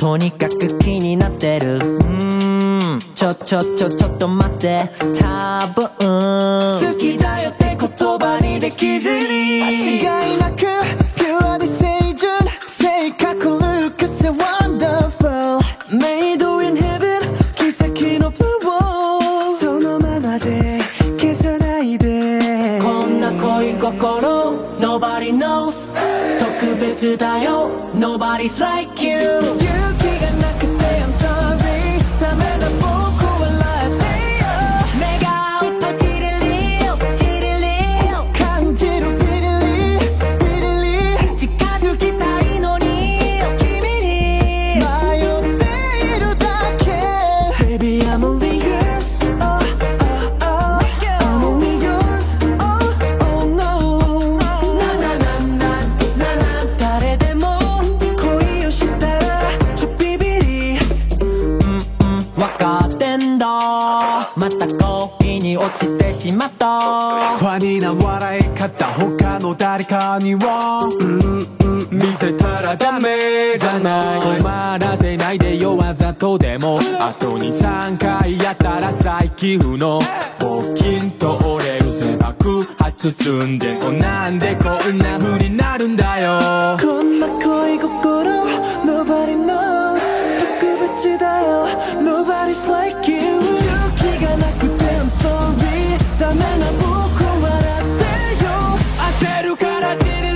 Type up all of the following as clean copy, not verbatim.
とにかく気になってる。ちょっと待って、多分好きだよって言葉にできずに、間違いなくピュアで清純、性格ルックスワンダフル、メイドインヘブン、奇跡のフロー、そのままで消さないで。こんな恋心 Nobody knows、 特別だよ Nobody's like you、 勇気がなくて I'm sorry、 ダメな僕笑ってよ。目が閉じる理由感じるビリリ近づきたいのに君に迷っているだけ。 Baby I'm only yours、 oh oh oh I'm only yours、 oh oh no、 な誰でも恋をしたらちょビビり、わかってんだ、また恋に落ちてしまった。 ファニーな笑い方他の誰かには見せたらダメじゃない。止まらせないでよわざとでも、あと 2,3 回やったら再起不能、ポキンと折れるぜ爆発寸前、なんでこんな風になるんだよ。 こんな恋心 Nobody knows、 特別だよ Nobody's like you、 勇気がなくて I'm sorry、 ダメな僕笑ってよ。 焦るからチリリ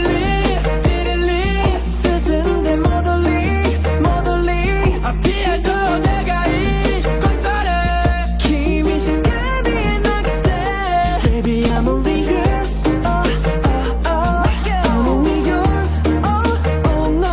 進んで戻りハッピーエンドお願いこそれ、 君しか見えなくて Baby I'm only yours、 oh oh oh I'm only yours、 oh oh no、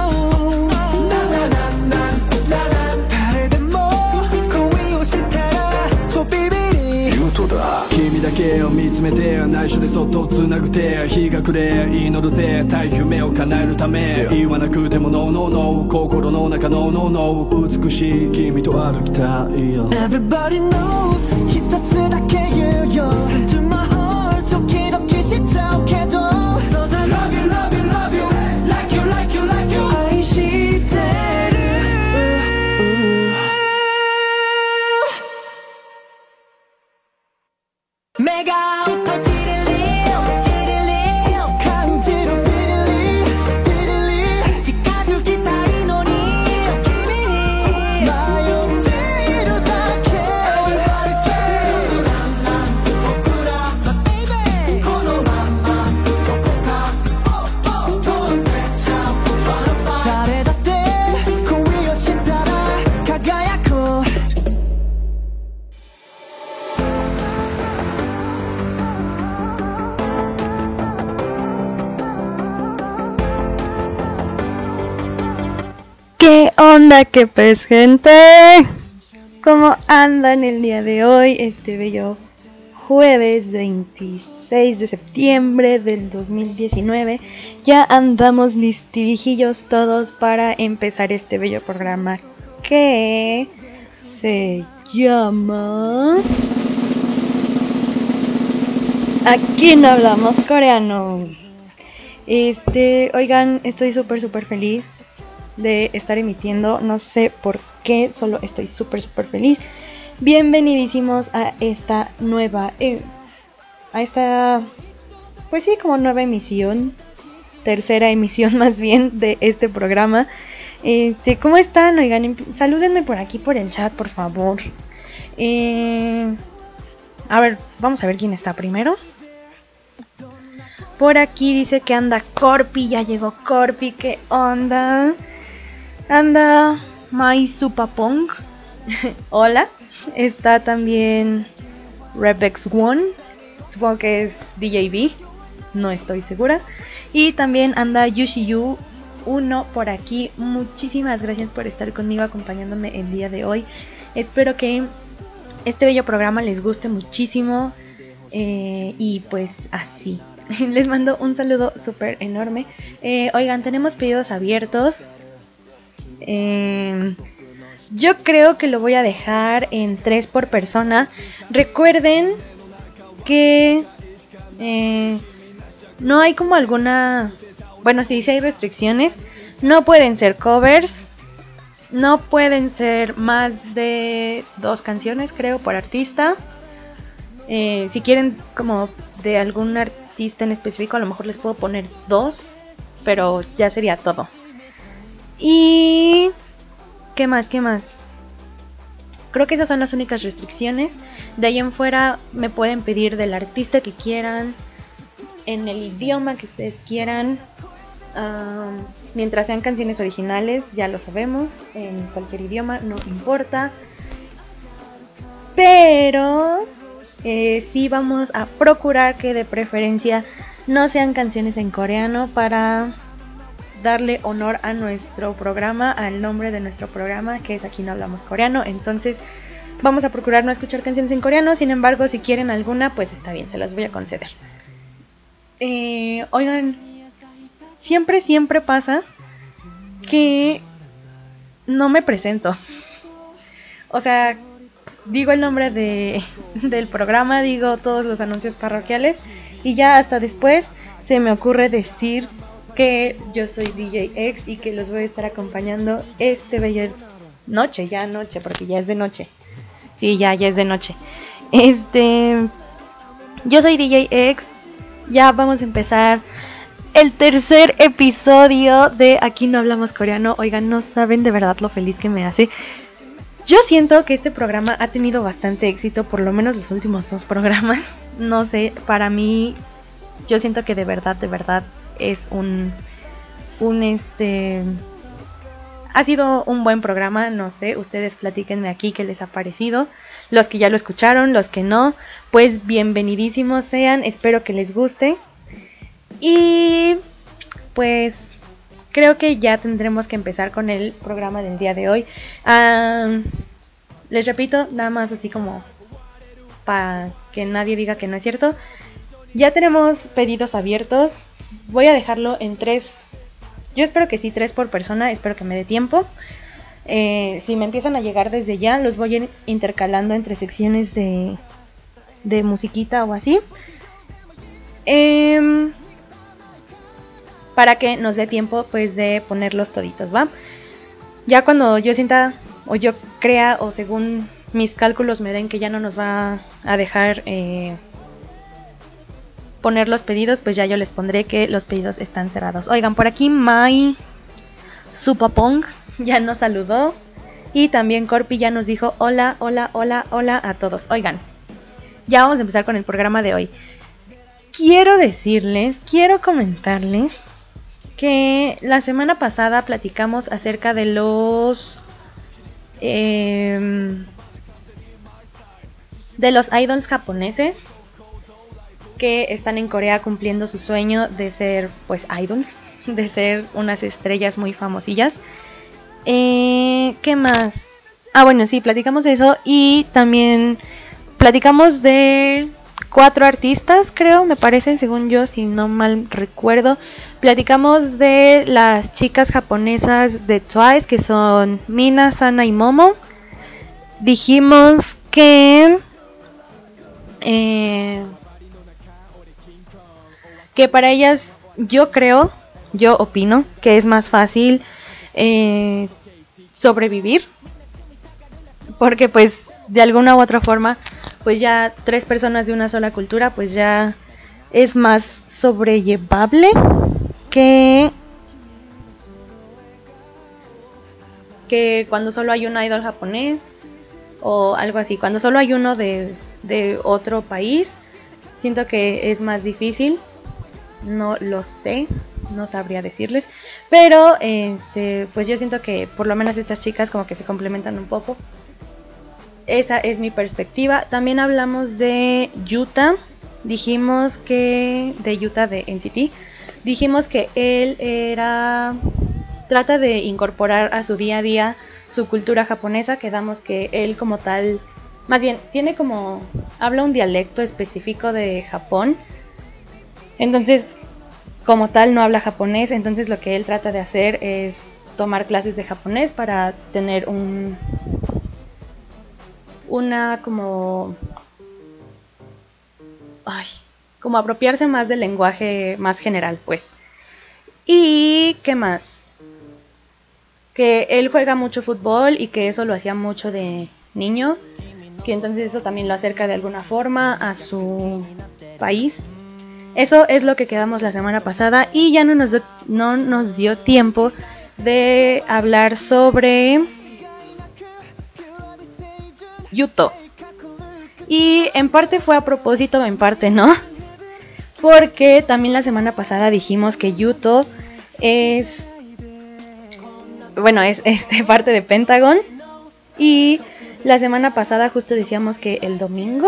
誰でも恋をしたらちょビビり。 言うとだ、君だけを見つめて内緒でそっと繋ぐ手、日が暮れ祈るぜ大夢を叶えるため、言わなくても No no no、 心の中の No no、 美しい君と歩きたいよ。 Everybody knows 一つだけ言うよ、 Send to my heart ドキドキしちゃうけど So I love you love you love you like you like you like you 愛してる。目が閉じる理由感じるビリリ近づきたいのに君に迷っているだけ。 Everybody say 僕ら Baby このままどこか飛んでちゃう Butterfly、 誰だって恋をしたら輝く。 ¿Qué onda, qué pues, gente? ¿Cómo andan el día de hoy? Este bello jueves 26 de septiembre del 2019. Ya andamos listirijillos todos para empezar este bello programa que se llama Aquí no hablamos coreano. Oigan, estoy súper feliz de estar emitiendo, no sé por qué, solo estoy súper feliz. Bienvenidísimos a esta nueva, pues sí, como nueva emisión, tercera emisión más bien de este programa. ¿Cómo están? Oigan, salúdenme por aquí por el chat, por favor. A ver, vamos a ver quién está primero. Por aquí dice que anda Corpi, ya llegó Corpi, ¿qué onda? Anda My Supapong. Hola. Está también Rebex One. Supongo que es DJB. No estoy segura. Y también anda Yushiyu 1 por aquí. Muchísimas gracias por estar conmigo acompañándome el día de hoy. Espero que este bello programa les guste muchísimo. Y pues así. Les mando un saludo súper enorme. Oigan, tenemos pedidos abiertos. Yo creo que lo voy a dejar en 3 por persona. Recuerden que no hay como alguna... Bueno, sí hay restricciones. No pueden ser covers. No pueden ser más de 2 canciones, creo, por artista. Si quieren como de algún artista en específico, a lo mejor les puedo poner 2, pero ya sería todo. Y... ¿qué más? Creo que esas son las únicas restricciones. De ahí en fuera me pueden pedir del artista que quieran, en el idioma que ustedes quieran. Mientras sean canciones originales, ya lo sabemos, en cualquier idioma, no importa. Pero sí vamos a procurar que de preferencia no sean canciones en coreano para darle honor a nuestro programa, al nombre de nuestro programa, que es Aquí No Hablamos Coreano. Entonces vamos a procurar no escuchar canciones en coreano. Sin embargo, si quieren alguna, pues está bien, se las voy a conceder. Oigan, siempre pasa que no me presento. O sea, digo el nombre del programa, digo todos los anuncios parroquiales y ya hasta después se me ocurre decir que yo soy DJ X y que los voy a estar acompañando este bello noche, porque ya es de noche. Sí, ya es de noche. Yo soy DJ X. Ya vamos a empezar el tercer episodio de Aquí No Hablamos Coreano. Oigan, no saben de verdad lo feliz que me hace. Yo siento que este programa ha tenido bastante éxito, por lo menos los últimos 2 programas. No sé, para mí, yo siento que de verdad es ha sido un buen programa. No sé, ustedes platíquenme aquí qué les ha parecido. Los que ya lo escucharon, los que no, pues bienvenidísimos sean, espero que les guste. Y pues creo que ya tendremos que empezar con el programa del día de hoy. Les repito, nada más así como para que nadie diga que no es cierto. Ya tenemos pedidos abiertos. Voy a dejarlo en 3. Yo espero que sí, 3 por persona. Espero que me dé tiempo. Si me empiezan a llegar desde ya, los voy a ir intercalando entre secciones de musiquita o así. Para que nos dé tiempo pues de ponerlos toditos, ¿va? Ya cuando yo sienta o yo crea o según mis cálculos me den que ya no nos va a dejar poner los pedidos, pues ya yo les pondré que los pedidos están cerrados. Oigan, por aquí Mai Supapong ya nos saludó y también Corpi ya nos dijo hola a todos. Oigan, ya vamos a empezar con el programa de hoy. Quiero comentarles que la semana pasada platicamos acerca de los idols japoneses que están en Corea cumpliendo su sueño de ser pues idols, de ser unas estrellas muy famosillas. ¿Qué más? Bueno, sí, platicamos de eso y también platicamos de 4 artistas, creo, me parece, según yo, si no mal recuerdo. Platicamos de las chicas japonesas de Twice, que son Mina, Sana y Momo. Dijimos que para ellas, yo opino que es más fácil sobrevivir, porque pues de alguna u otra forma pues ya 3 personas de una sola cultura pues ya es más sobrellevable que cuando solo hay un idol japonés o algo así. Cuando solo hay uno de otro país, siento que es más difícil. No lo sé, no sabría decirles, pero pues yo siento que por lo menos estas chicas como que se complementan un poco. Esa es mi perspectiva. También hablamos de Yuta. Dijimos que de Yuta de NCT. Dijimos que él trata de incorporar a su día a día su cultura japonesa. Quedamos que él como tal, más bien habla un dialecto específico de Japón. Entonces, como tal, no habla japonés. Entonces, lo que él trata de hacer es tomar clases de japonés para tener como apropiarse más del lenguaje más general, pues. ¿Y qué más? que él juega mucho fútbol y que eso lo hacía mucho de niño, que entonces eso también lo acerca de alguna forma a su país. Eso es lo que quedamos la semana pasada y ya no nos dio tiempo de hablar sobre Yuto. Y en parte fue a propósito, en parte no, porque también la semana pasada dijimos que Yuto es parte de Pentagon. Y la semana pasada justo decíamos que el domingo,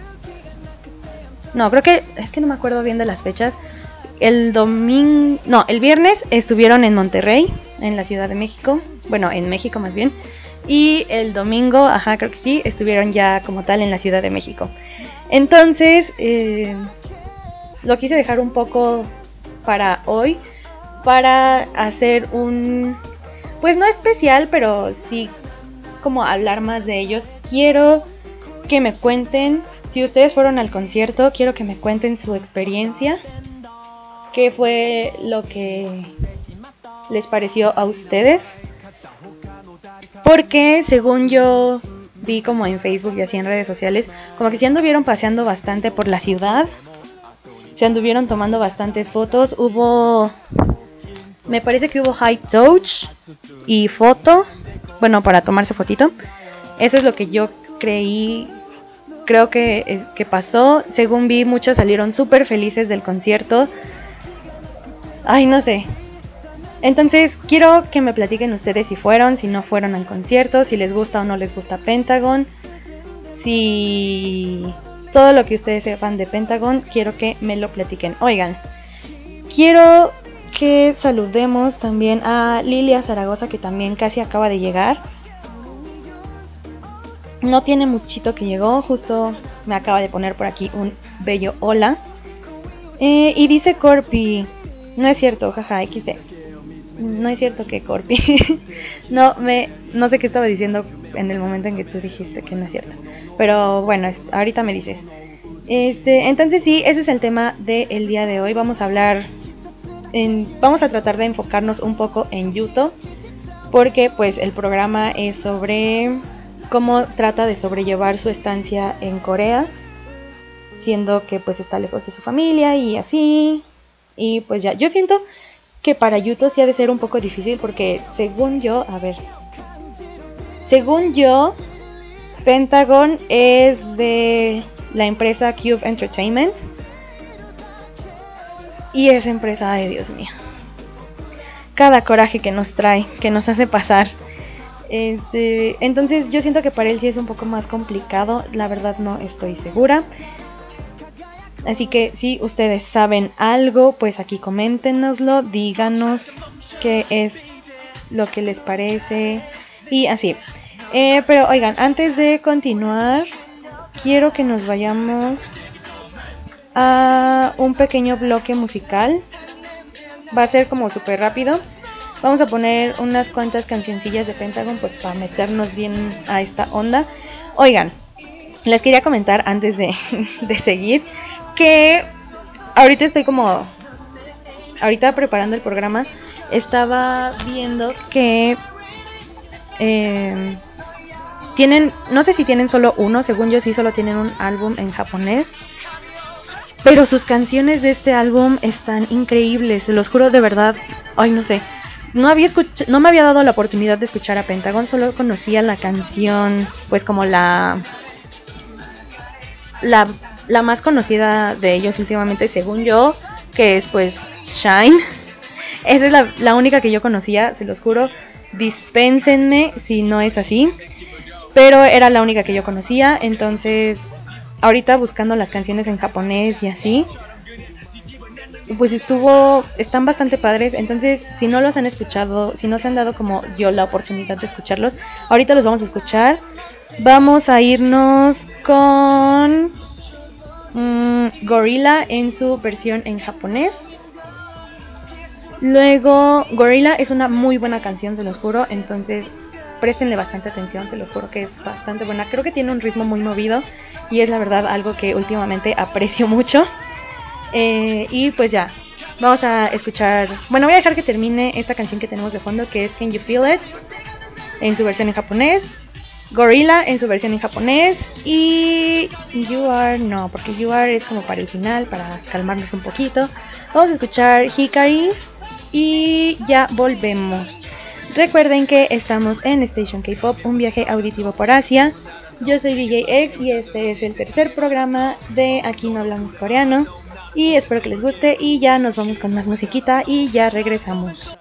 no, creo que, es que no me acuerdo bien de las fechas. El viernes estuvieron en Monterrey, en la Ciudad de México. Bueno, en México más bien. Y el domingo, creo que sí, estuvieron ya como tal en la Ciudad de México. Entonces, lo quise dejar un poco para hoy, para hacer un, pues no especial, pero sí como hablar más de ellos. Quiero que me cuenten, si ustedes fueron al concierto, quiero que me cuenten su experiencia. ¿Qué fue lo que les pareció a ustedes? Porque según yo vi como en Facebook y así en redes sociales, como que se anduvieron paseando bastante por la ciudad. Se anduvieron tomando bastantes fotos. Me parece que hubo high touch y foto. Bueno, para tomarse fotito. Eso es lo que yo creo que pasó. Según vi, muchos salieron súper felices del concierto. Ay, no sé. Entonces, quiero que me platiquen ustedes si fueron, si no fueron al concierto, si les gusta o no les gusta Pentagon. Si todo lo que ustedes sepan de Pentagon, quiero que me lo platiquen. Oigan, quiero que saludemos también a Lilia Zaragoza, que también casi acaba de llegar. No tiene muchito que llegó, justo me acaba de poner por aquí un bello hola. Y dice Corpi, no es cierto, jaja, XD. No es cierto que Corpi. no sé qué estaba diciendo en el momento en que tú dijiste que no es cierto. Pero bueno, ahorita me dices. Entonces sí, ese es el tema del día de hoy. Vamos a tratar de enfocarnos un poco en Yuto, porque pues el programa es sobre cómo trata de sobrellevar su estancia en Corea, siendo que pues está lejos de su familia y así. Y pues ya, yo siento que para Yuto sí ha de ser un poco difícil, porque según yo, Pentagon es de la empresa Cube Entertainment. Y esa empresa, ay Dios mío, cada coraje que nos trae, que nos hace pasar. Entonces yo siento que para él sí es un poco más complicado. La verdad no estoy segura. Así que si ustedes saben algo, pues aquí coméntenoslo, díganos qué es lo que les parece y así. Pero oigan, antes de continuar, quiero que nos vayamos a un pequeño bloque musical. Va a ser como súper rápido. Vamos a poner unas cuantas cancioncillas de Pentagon, pues para meternos bien a esta onda. Oigan, les quería comentar antes de seguir que ahorita estoy ahorita preparando el programa, estaba viendo que tienen, no sé si tienen solo uno, según yo sí solo tienen un álbum en japonés, pero sus canciones de este álbum están increíbles, se los juro de verdad. Ay, no sé, no me había dado la oportunidad de escuchar a Pentagon, solo conocía la canción, pues como la más conocida de ellos últimamente, según yo, que es pues Shine. Esa es la única que yo conocía, se los juro. Dispénsenme si no es así, pero era la única que yo conocía. Entonces, ahorita buscando las canciones en japonés y así, pues están bastante padres. Entonces, si no los han escuchado, si no se han dado como yo la oportunidad de escucharlos, ahorita los vamos a escuchar. Vamos a irnos con Gorilla en su versión en japonés. Luego, Gorilla es una muy buena canción, se los juro. Entonces, préstenle bastante atención, se los juro que es bastante buena. Creo que tiene un ritmo muy movido y es la verdad algo que últimamente aprecio mucho. Y pues ya, Vamos a escuchar, bueno, voy a dejar que termine esta canción que tenemos de fondo, que es Can You Feel It, en su versión en japonés, Gorilla en su versión en japonés, y You Are no, porque You Are es como para el final, para calmarnos un poquito. Vamos a escuchar Hikari y ya volvemos. Recuerden que estamos en Station K-Pop, un viaje auditivo por Asia. Yo soy DJ X y este es el tercer programa de Aquí no hablamos coreano. Y espero que les guste y ya nos vamos con más musiquita y ya regresamos.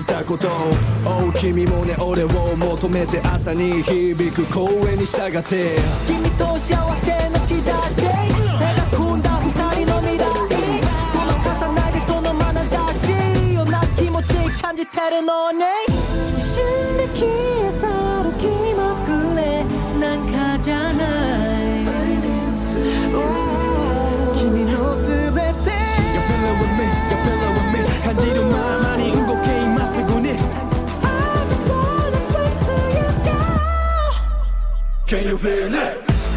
Can you feel it?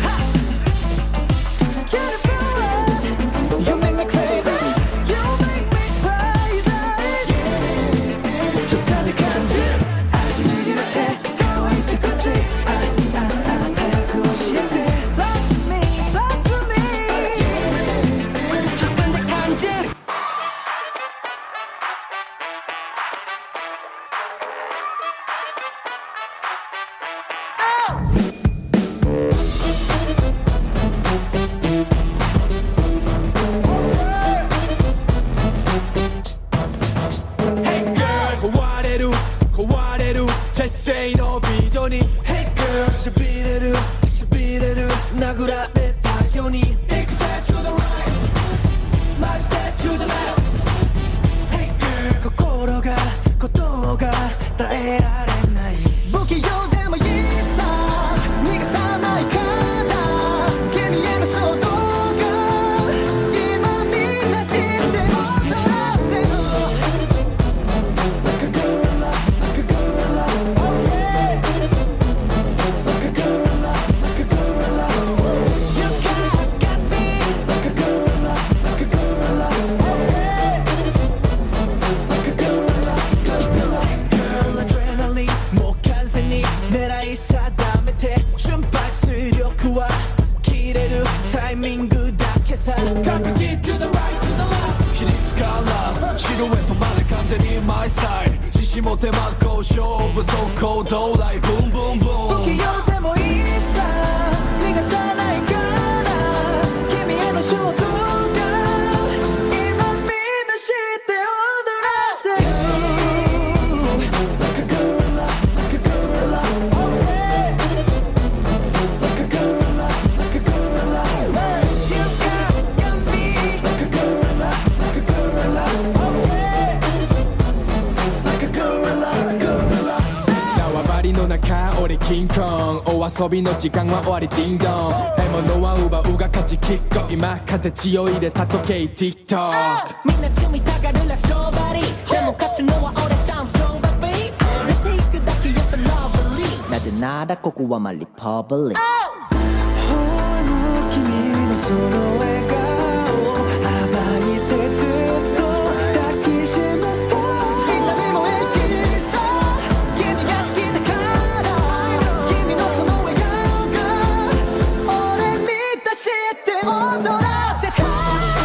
King Kong お遊びの時間は終わりディンドン獲物は奪うが勝ちキック今形を入れた時計 TikTok みんな積みたがるラストバディでも勝つのは俺さんストロングバビー荒れていくだけ Yes I love believe なぜならここはマリパブリックほんの君のその笑顔暴いてずっと抱きしめた痛みも平気さ君が好きだから君のその笑顔が俺満たして踊らせた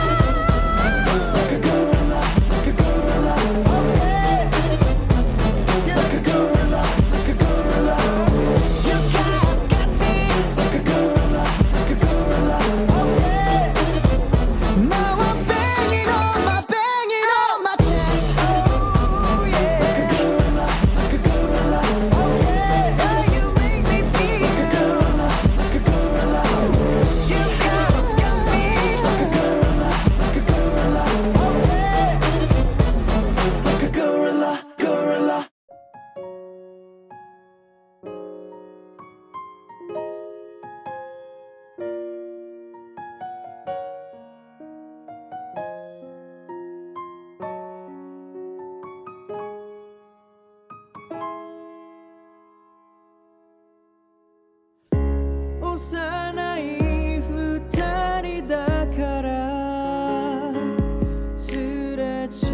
幼い二人だからすれ違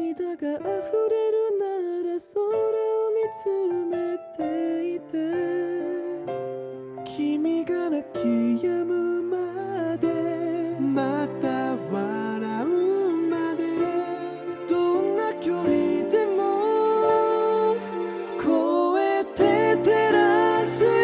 涙が溢れるなら空を見つめていて君が泣き止むまでまた笑うまでどんな距離でも越えて照らすよ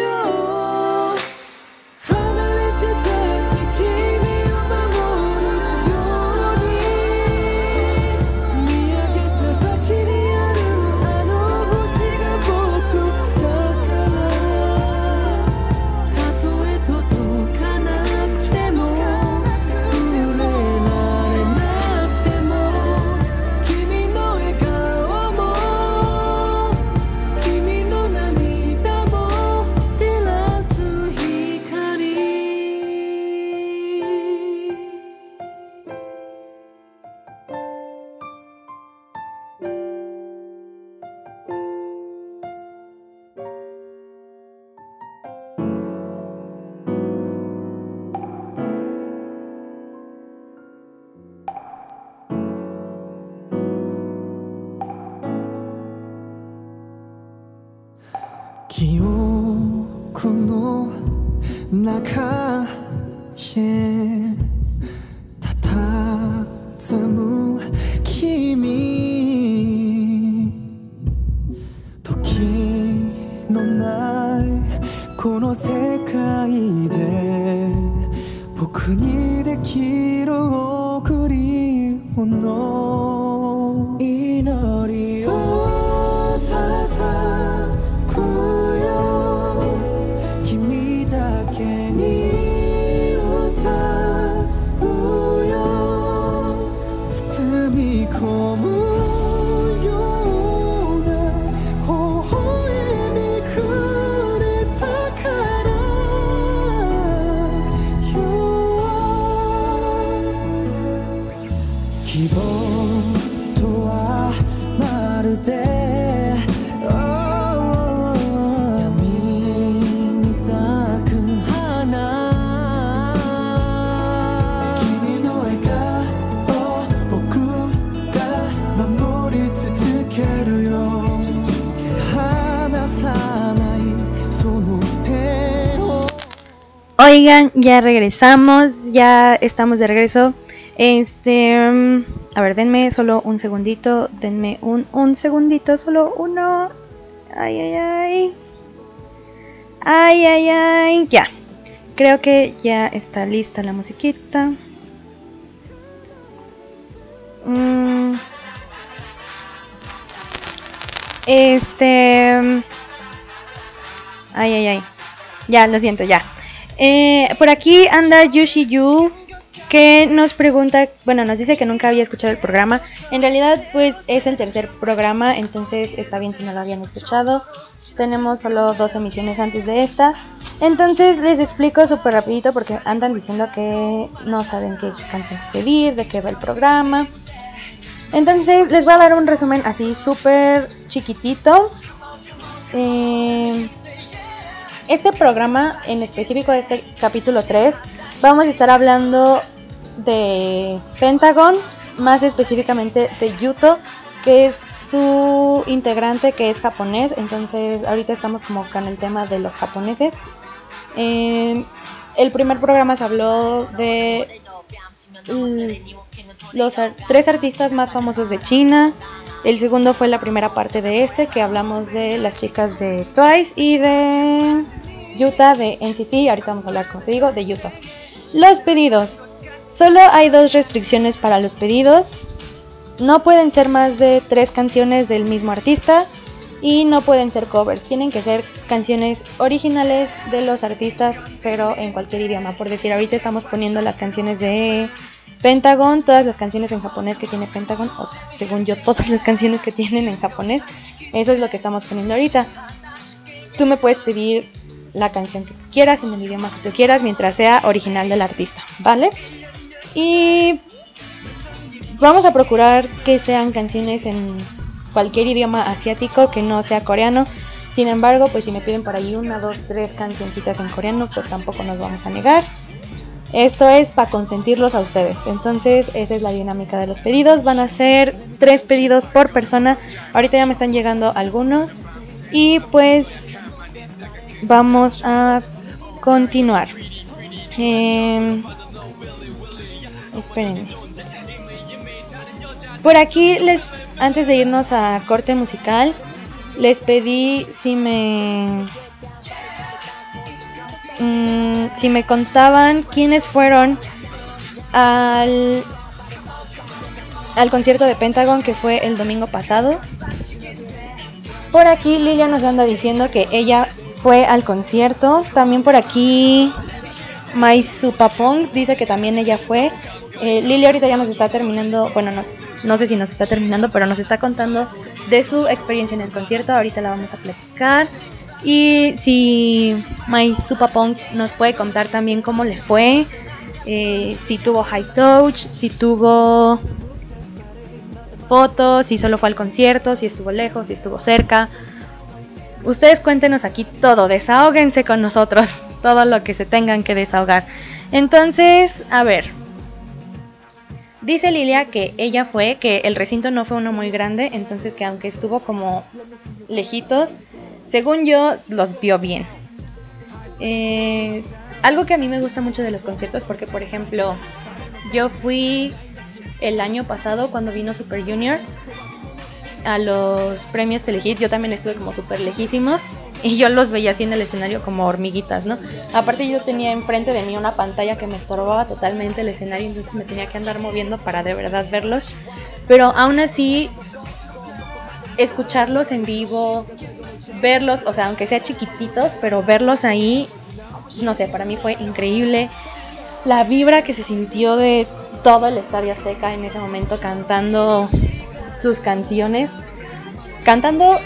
離れてたって君を守るように見上げた先にあるあの星が僕だからたとえ届かなくても触れられなくても君の笑顔も君の涙も照らす光記憶の中へ佇む君時のないこの世界で僕にできる贈り物祈りを捧ぐよ君だけに歌うよ包み込むような微笑みくれたから希望とはまるで闇に咲く花君の笑顔僕が守り続けるよ離さないその手を Oigan, ya regresamos, ya estamos de regreso. A ver, denme solo un segundito, denme un segundito, solo uno. Ay, ya. Creo que ya está lista la musiquita. Ay. Ya, lo siento, ya. Por aquí anda Yushi Yu, que nos pregunta, bueno, nos dice que nunca había escuchado el programa. En realidad, pues es el tercer programa, entonces está bien si no lo habían escuchado. Tenemos solo 2 emisiones antes de esta. Entonces les explico súper rapidito porque andan diciendo que no saben qué canciones pedir, de qué va el programa. Entonces les voy a dar un resumen así súper chiquitito. Este programa, en específico este capítulo 3, vamos a estar hablando de Pentagon, más específicamente de Yuto, que es su integrante que es japonés. Entonces ahorita estamos como con el tema de los japoneses. El primer programa se habló de los 3 artistas más famosos de China. El segundo fue la primera parte de este, que hablamos de las chicas de Twice y de Yuta de NCT. Ahorita vamos a hablar, como te digo, de Yuta. Los pedidos. Solo hay 2 restricciones para los pedidos. No pueden ser más de 3 canciones del mismo artista y no pueden ser covers. Tienen que ser canciones originales de los artistas, pero en cualquier idioma. Por decir, ahorita estamos poniendo las canciones de Pentagon, todas las canciones en japonés que tiene Pentagon, o según yo, todas las canciones que tienen en japonés. Eso es lo que estamos poniendo ahorita. Tú me puedes pedir la canción que tú quieras, en el idioma que tú quieras, mientras sea original del artista, ¿vale? Y vamos a procurar que sean canciones en cualquier idioma asiático que no sea coreano. Sin embargo, pues si me piden por ahí 1, 2, 3 cancioncitas en coreano, pues tampoco nos vamos a negar. Esto es para consentirlos a ustedes. Entonces esa es la dinámica de los pedidos. Van a ser 3 pedidos por persona. Ahorita ya me están llegando algunos. Y pues vamos a continuar. Esperen. Por aquí antes de irnos a corte musical, les pedí si me contaban quiénes fueron al concierto de Pentagon, que fue el domingo pasado. Por aquí Lilia nos anda diciendo que ella fue al concierto. También por aquí Maisupapong dice que también ella fue. Lilia ahorita ya nos está terminando, bueno, no sé si nos está terminando, pero nos está contando de su experiencia en el concierto. Ahorita la vamos a platicar. Y si Maisupapong nos puede contar también cómo le fue, si tuvo high touch, si tuvo fotos, si solo fue al concierto, si estuvo lejos, si estuvo cerca. Ustedes cuéntenos aquí todo, desahóguense con nosotros, todo lo que se tengan que desahogar. Entonces, a ver, dice Lilia que ella fue, que el recinto no fue uno muy grande, entonces que aunque estuvo como lejitos, según yo, los vio bien. Algo que a mí me gusta mucho de los conciertos, porque por ejemplo, yo fui el año pasado cuando vino Super Junior a los premios Telehit. Yo también estuve como súper lejísimos y yo los veía así en el escenario como hormiguitas, ¿no? Aparte yo tenía enfrente de mí una pantalla que me estorbaba totalmente el escenario, entonces me tenía que andar moviendo para de verdad verlos. Pero aún así, escucharlos en vivo, verlos, o sea, aunque sea chiquititos, pero verlos ahí, no sé, para mí fue increíble. La vibra que se sintió de todo el Estadio Azteca en ese momento cantando sus canciones, cantando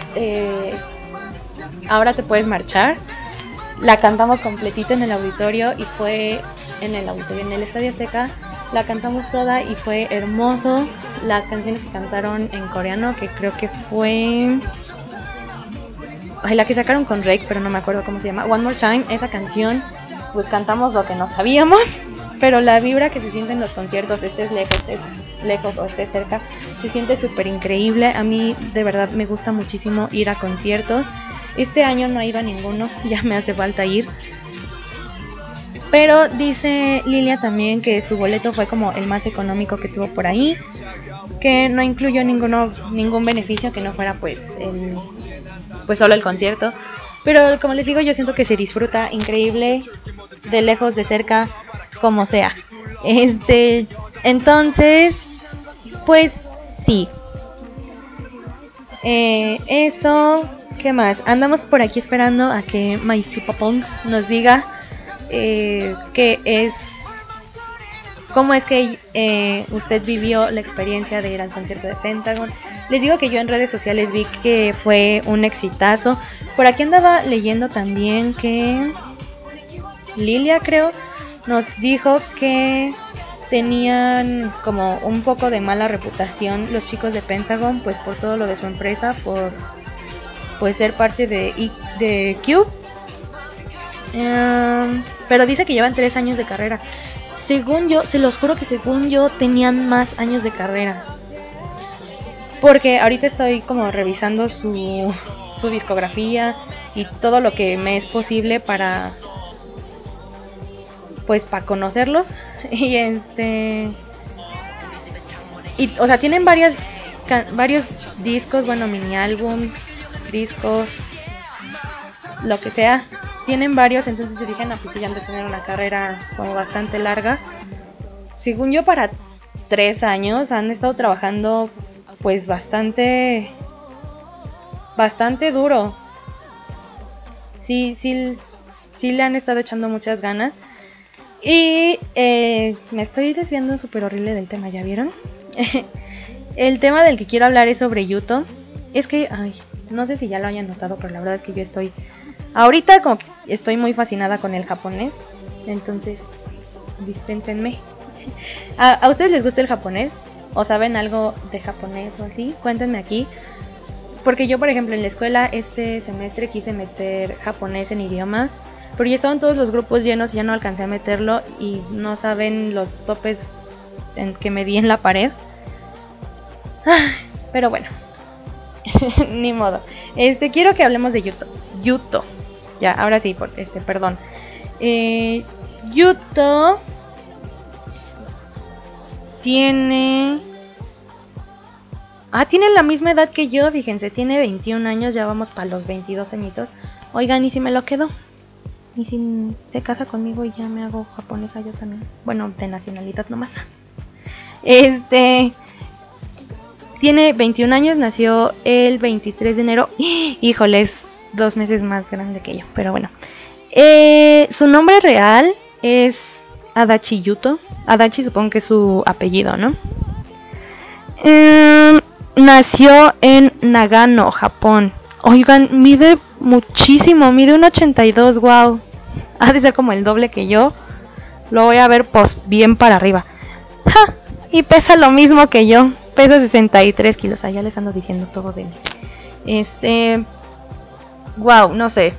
Ahora te puedes marchar, la cantamos completita en el auditorio y fue en el Estadio Azteca, la cantamos toda y fue hermoso. Las canciones que cantaron en coreano, que creo que fue la que sacaron con Drake, pero no me acuerdo cómo se llama, One More Time, esa canción, pues cantamos lo que no sabíamos, pero la vibra que se siente en los conciertos, estés lejos o estés cerca, se siente súper increíble. A mí de verdad me gusta muchísimo ir a conciertos. Este año no he ido a ninguno, ya me hace falta ir. Pero dice Lilia también que su boleto fue como el más económico que tuvo por ahí, que no incluyó ningún beneficio que no fuera pues solo el concierto. Pero como les digo, yo siento que se disfruta increíble, de lejos, de cerca, como sea. Entonces, pues sí. Eso, ¿qué más? Andamos por aquí esperando a que Maisupapong nos diga cómo es que usted vivió la experiencia de ir al concierto de Pentagon. Les digo que yo en redes sociales vi que fue un exitazo. Por aquí andaba leyendo también que Lilia, creo, nos dijo que tenían como un poco de mala reputación los chicos de Pentagon, pues por todo lo de su empresa, por pues ser parte de Cube. Pero dice que llevan 3 años de carrera. Según yo, se los juro que según yo tenían más años de carrera, porque ahorita estoy como revisando su discografía y todo lo que me es posible para conocerlos. Y o sea, tienen varios discos, bueno, mini álbums, discos, lo que sea. Tienen varios, entonces yo dije, no, pues ya han de tener una carrera como bastante larga. Según yo, para 3 años han estado trabajando pues bastante duro. Sí le han estado echando muchas ganas. Y me estoy desviando súper horrible del tema, ¿ya vieron? El tema del que quiero hablar es sobre Yuto. Es que, no sé si ya lo hayan notado, pero la verdad es que yo estoy... Ahorita como que estoy muy fascinada con el japonés. Entonces, dispénsenme. ¿A ustedes les gusta el japonés? ¿O saben algo de japonés o así? Cuéntenme aquí. Porque yo, por ejemplo, en la escuela este semestre quise meter japonés en idiomas. pero ya estaban todos los grupos llenos y ya no alcancé a meterlo y no saben los topes que me di en la pared. Pero bueno, ni modo. Quiero que hablemos de Yuto. Ya, ahora sí, perdón. Yuto tiene la misma edad que yo, fíjense, tiene 21 años, ya vamos para los 22 añitos. Oigan, ¿y si me lo quedo? ¿Y si se casa conmigo y ya me hago japonesa yo también? Bueno, de nacionalidad nomás. Tiene 21 años, nació el 23 de enero. Híjole, es 2 meses más grande que yo, pero bueno. Su nombre real es Adachi Yuto. Adachi supongo que es su apellido, ¿no? Nació en Nagano, Japón. Oigan, mide muchísimo, mide 1.82, wow. Ha de ser como el doble que yo. Lo voy a ver pues bien para arriba. ¡Ja! Y pesa lo mismo que yo. Pesa 63 kilos. Ya les ando diciendo todo de mí. Wow, no sé.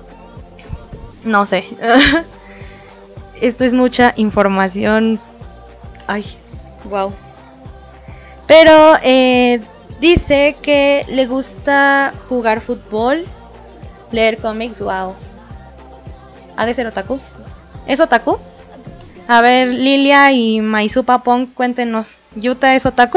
Esto es mucha información. Ay, wow. Pero dice que le gusta jugar fútbol, leer cómics, wow. ¿Ha de ser otaku? ¿Es otaku? A ver, Lilia y Maisupa Pong, cuéntenos. ¿Yuta es otaku?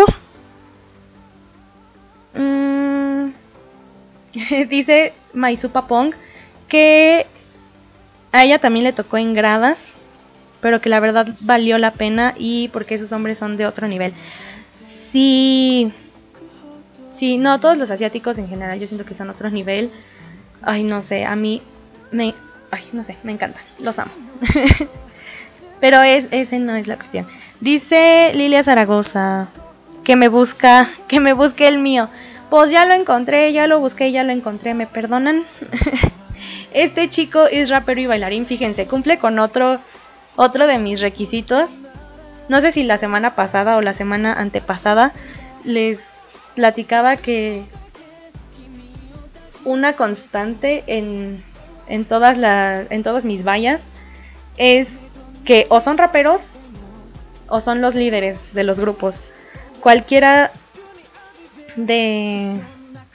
Dice Maisupa Pong que a ella también le tocó en gradas, pero que la verdad valió la pena y porque esos hombres son de otro nivel. Sí, no, todos los asiáticos en general yo siento que son otro nivel. Ay, no sé, a mí me encantan, los amo. Pero ese no es la cuestión. Dice Lilia Zaragoza que me busque el mío. Pues ya lo encontré, ya lo busqué, ya lo encontré, ¿me perdonan? Este chico es rapero y bailarín, fíjense, cumple con otro de mis requisitos. No sé si la semana pasada o la semana antepasada les platicaba que una constante en todas mis vallas es que o son raperos o son los líderes de los grupos. Cualquiera de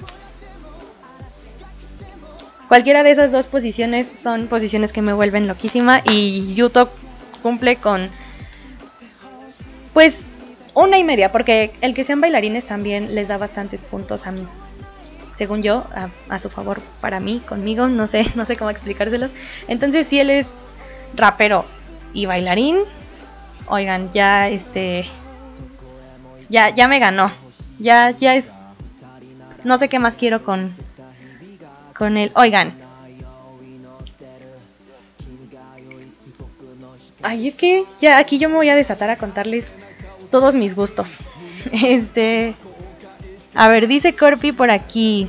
esas dos posiciones son posiciones que me vuelven loquísima y Yuto cumple con pues 1.5, porque el que sean bailarines también les da bastantes puntos a mí, según yo, a su favor, para mí, conmigo, no sé cómo explicárselos. Entonces si él es rapero y bailarín, oigan, ya me ganó, ya es, no sé qué más quiero con él. Oigan, ay, es que ya aquí yo me voy a desatar a contarles todos mis gustos. A ver, dice Corpi por aquí: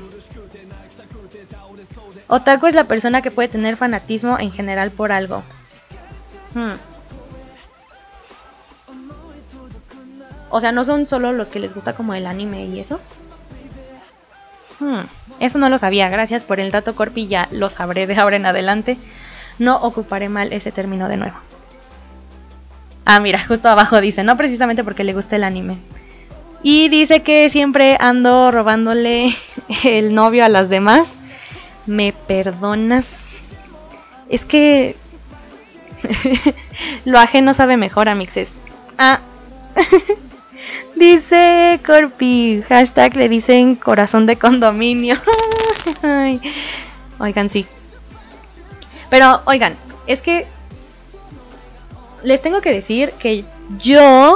otaku es la persona que puede tener fanatismo en general por algo. O sea, no son solo los que les gusta como el anime y eso. Eso no lo sabía. Gracias por el dato, Corpi. Ya lo sabré de ahora en adelante. No ocuparé mal ese término de nuevo. Mira, justo abajo dice: no precisamente porque le gusta el anime. Y dice que siempre ando robándole el novio a las demás. ¿Me perdonas? Es que lo ajeno sabe mejor, amixes. Dice Corpi, hashtag le dicen corazón de condominio. Ay, oigan, sí. Pero, oigan, es que les tengo que decir que yo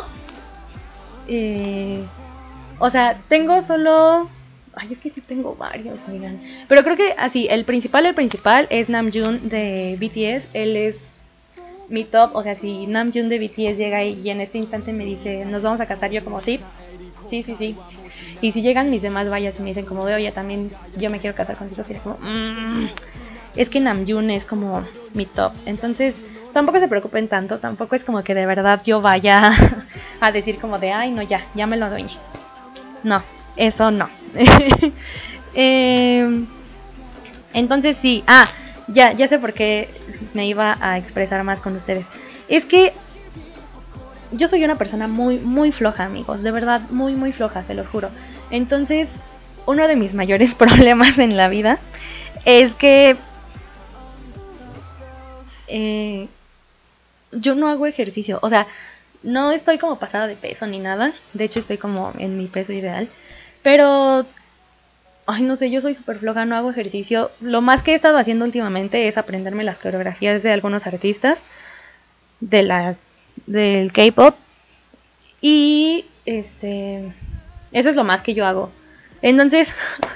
o sea, tengo solo... Ay, es que sí tengo varios, oigan. Pero creo que así, el principal es Namjoon de BTS. Él es mi top. O sea, si Namjoon de BTS llega y en este instante me dice nos vamos a casar, yo como sí. Y si llegan mis demás vallas y me dicen como de oye, también yo me quiero casar contigo, sería como es que Namjoon es como mi top. Entonces tampoco se preocupen tanto. Tampoco es como que de verdad yo vaya a decir como de ay no, ya me lo adueñé. No, eso no. Entonces sí. Ya sé por qué me iba a expresar más con ustedes. Es que yo soy una persona muy, muy floja, amigos. De verdad, muy, muy floja, se los juro. Entonces, uno de mis mayores problemas en la vida es que yo no hago ejercicio. O sea, no estoy como pasada de peso ni nada. De hecho, estoy como en mi peso ideal. Pero, ay, no sé, yo soy súper floja, no hago ejercicio. Lo más que he estado haciendo últimamente es aprenderme las coreografías de algunos artistas del K-pop. Y eso es lo más que yo hago. Entonces,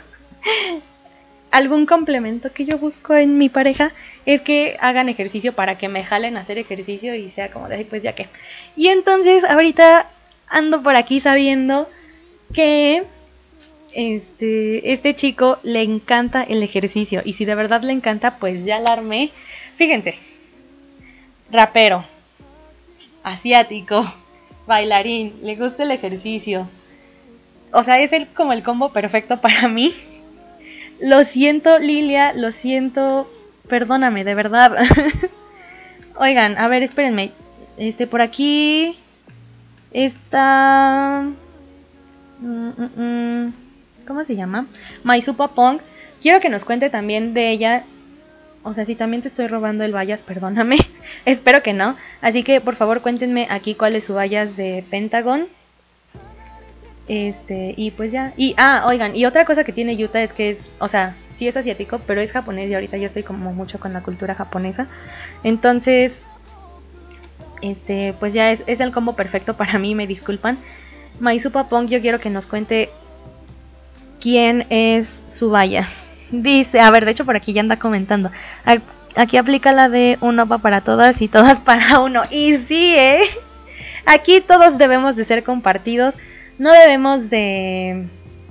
algún complemento que yo busco en mi pareja es que hagan ejercicio para que me jalen a hacer ejercicio y sea como de, ay, pues ya que. Y entonces ahorita ando por aquí sabiendo que este chico le encanta el ejercicio. Y si de verdad le encanta, pues ya la armé. Fíjense, rapero, asiático, bailarín, le gusta el ejercicio. O sea, es como el combo perfecto para mí. Lo siento, Lilia, lo siento. Perdóname, de verdad. Oigan, a ver, espérenme. Por aquí está... ¿Cómo se llama? Maisupa Pong. Quiero que nos cuente también de ella. O sea, si también te estoy robando el Bayas, perdóname. Espero que no. Así que, por favor, cuéntenme aquí cuál es su Bayas de Pentagon. Y pues ya. Y, oigan, y otra cosa que tiene Yuta es que es, o sea, sí es asiático, pero es japonés y ahorita yo estoy como mucho con la cultura japonesa. Entonces, pues ya es el combo perfecto para mí, me disculpan. Maisupa Pong, yo quiero que nos cuente quién es Tsubaya. Dice, a ver, de hecho por aquí ya anda comentando. Aquí aplica la de uno va para todas y todas para uno. Y sí, aquí todos debemos de ser compartidos. No debemos de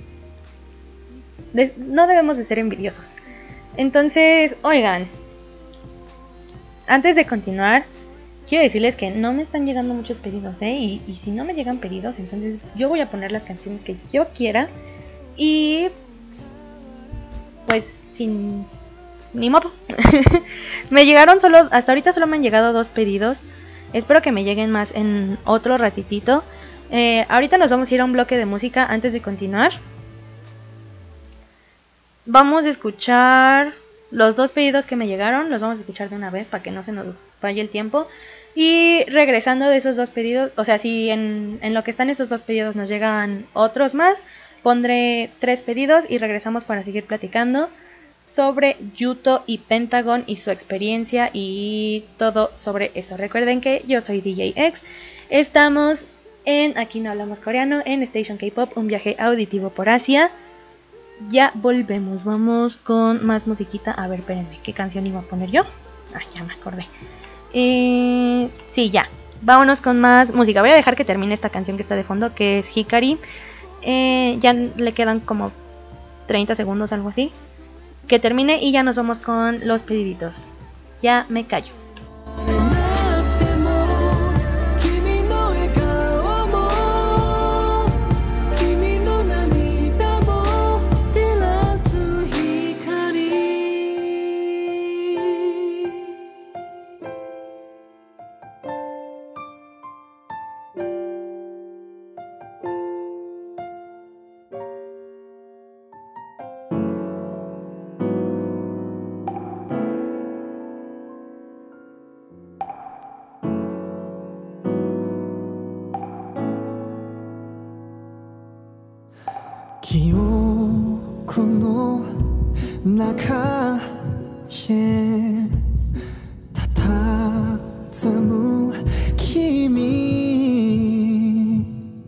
ser envidiosos. Entonces, oigan, antes de continuar, quiero decirles que no me están llegando muchos pedidos, y si no me llegan pedidos, entonces yo voy a poner las canciones que yo quiera. Y pues sin ni modo. Me llegaron hasta ahorita solo me han llegado 2 pedidos. Espero que me lleguen más en otro ratitito. Ahorita nos vamos a ir a un bloque de música antes de continuar. Vamos a escuchar los 2 pedidos que me llegaron. Los vamos a escuchar de una vez para que no se nos vaya el tiempo. Y regresando de esos 2 pedidos, o sea, si en lo que están esos 2 pedidos nos llegan otros más, pondré 3 pedidos y regresamos para seguir platicando sobre Yuto y Pentagon y su experiencia y todo sobre eso. Recuerden que yo soy DJ X. Estamos en Aquí no hablamos coreano, en Station K-Pop, un viaje auditivo por Asia. Ya volvemos, vamos con más musiquita. A ver, espérenme, ¿qué canción iba a poner yo? Ya me acordé. Sí, ya, vámonos con más música. Voy a dejar que termine esta canción que está de fondo, que es Hikari. Ya le quedan como 30 segundos, algo así. Que termine y ya nos vamos con los pediditos. Ya me callo. 기억の中へ佇む君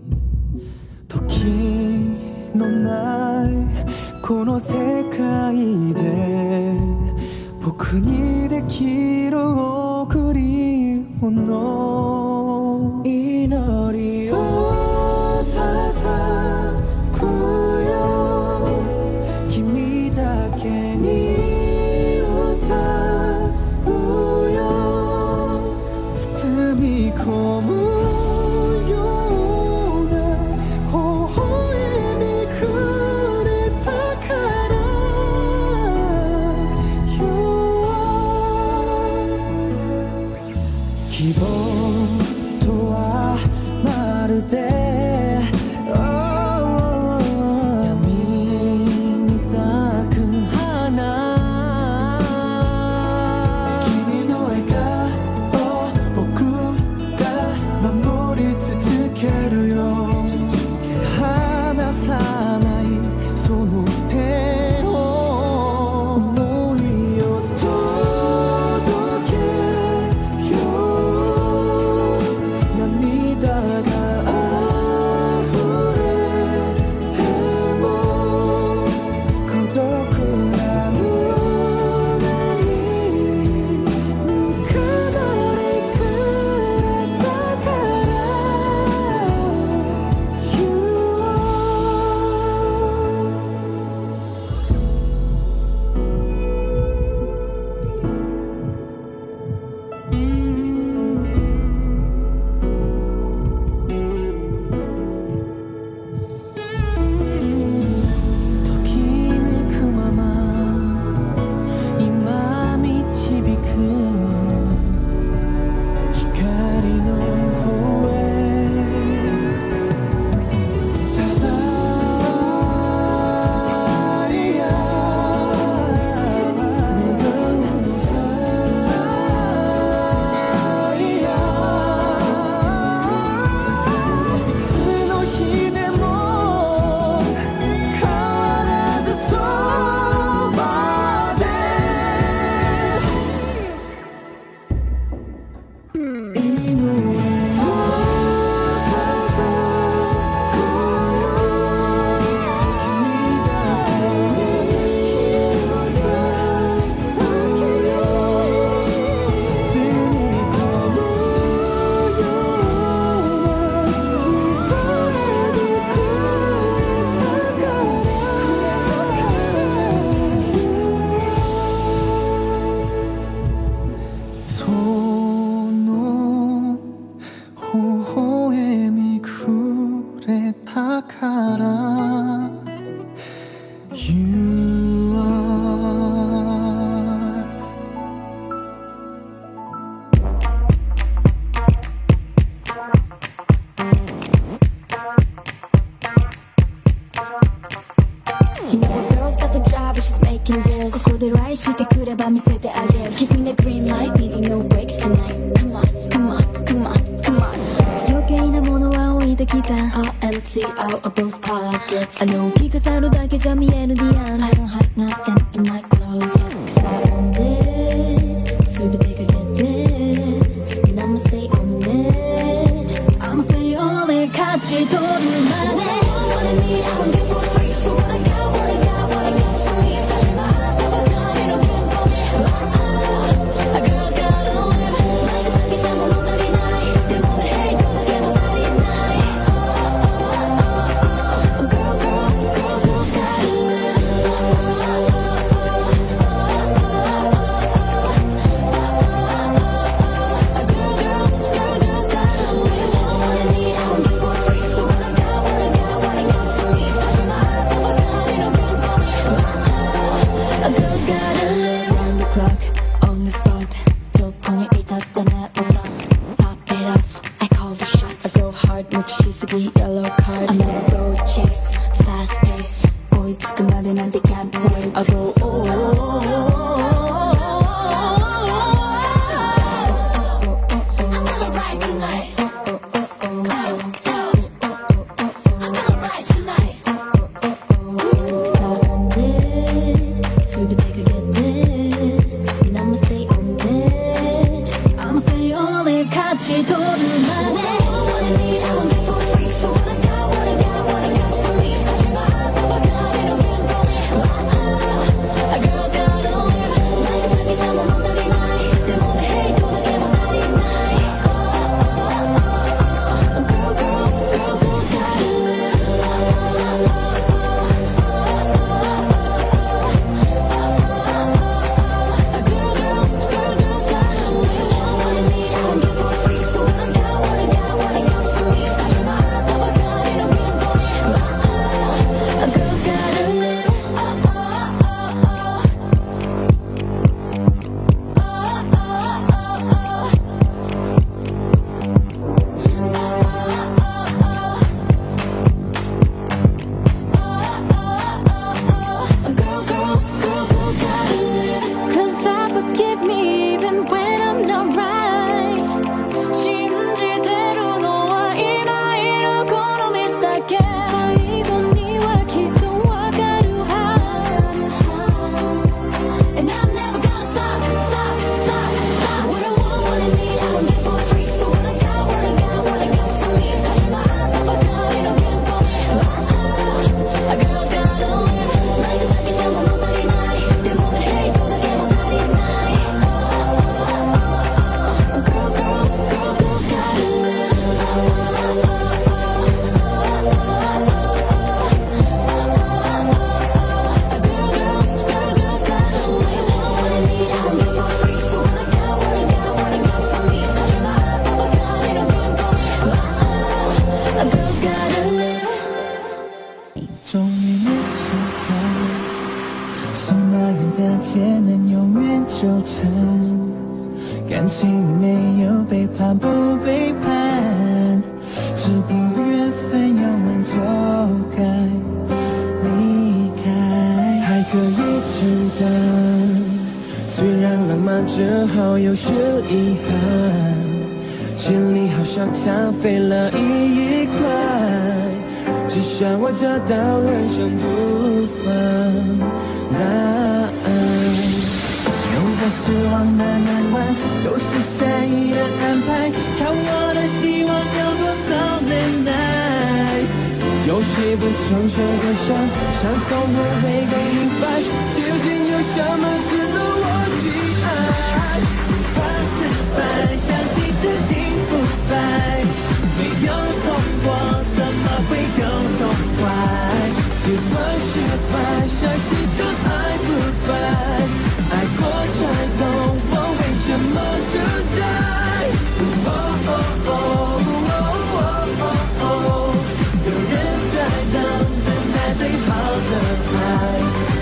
時のないこの世界で僕にできる贈り物祈りを捧ぐよ君だけに歌うよ包み込むような微笑みくれたから You are 手を思いを届けよう涙が溢れても孤独な胸にぬくもりくれたから Youときめくまま今導く光の方へただいや願うのさいやいつの日でも変わらずそばで祈りを捧ぐよ君だけに広がったよ包み込むような微笑みくれたからその微笑みくれたから You are You know a girl's got the drive and she's making deals ここで来してくれば見せてあげる Give me the green light needing no breaks tonight Come on, come on, come on, come on 余計なものは置いてきた I'll empty out of both pockets 着飾るだけじゃ見えぬディアン I don't hide nothing in my closet Cause I own it 全てかけて And I'ma stay on it I'ma stay on it 勝ち取るまで What I need, I don't give for free So what I got, what I got, what I got's for me Cause you're not never done, ain't no good for me A girl's gotta live 泣いただけじゃ物足りないでもね、ヘイトだけも足りない Girl, girls, girl, girls gotta live Girl, girls, girl, girls gotta live What I need, I don't give for free So what I got, what I got, what I got's for me Cause you're not never done, ain't no good for me A girl's gotta live Round the clock, on the spot どこにいたってね、what's up Pop it off, I call the shots I go hard, 無視しすぎ yellow card I'm on a road chase, fast paced 追いつくまでなんて can't wait I go I'm gonna ride tonight I'm gonna ride tonight さあんで全てかけて And I'ma stay on it I'ma stay on it 勝ち取るまで What I need, I don't give for free So what I got, what I got, what I got's for me Cause you're not never done, ain't no good for me A girl's gotta 远的天能永远纠缠，感情没有背叛不背叛，只不过缘分有完就该离开。还可以值得，虽然浪漫之后有些遗憾，心里好像浪费了一块，只想我找到人生不凡答案。拥抱失望的难关，都是善意的安排，看我的希望有多少能耐。有些不成熟的伤，想从头会更明白，究竟有什么值得我去爱。不怕失败，相信自己不败，没有痛过怎么会有痛快？就算失败，相信就爱不败，爱过才懂我为什么存在。有人在等待最好的爱。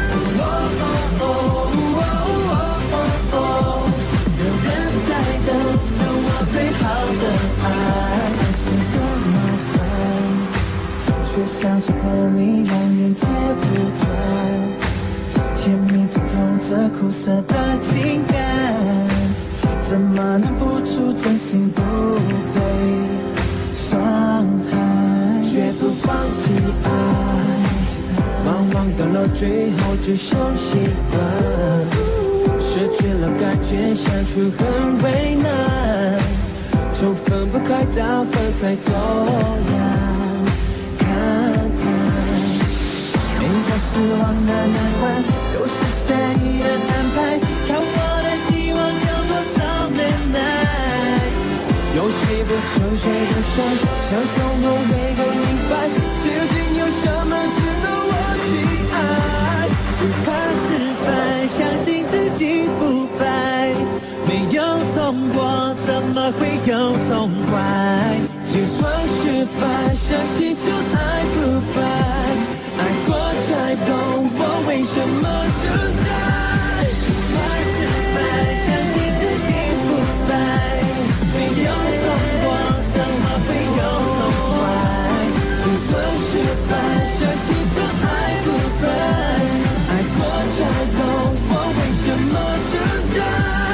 有人在等我最好的爱。爱是多麻烦，却像巧克力让人戒不断，甜蜜中透着苦涩的情感，怎么能不出真心不被伤害？绝不放弃爱，往往到了最后只剩习惯，失去了感觉相处很为难，从分不开到分开走呀看看。明白失望的难关，都是善意的安排，看我的希望有多少能耐。有些不成熟的伤，想从头会更明白，究竟有什么值得我去爱。不怕失败，相信自己不败，没有痛过怎么会有痛快？就算失败，相信就爱不败，爱过才懂我为什么存在。不怕失败，相信自己不败，没有痛过怎么会有痛快？就算失败，相信就爱不败，爱过才懂我为什么存在。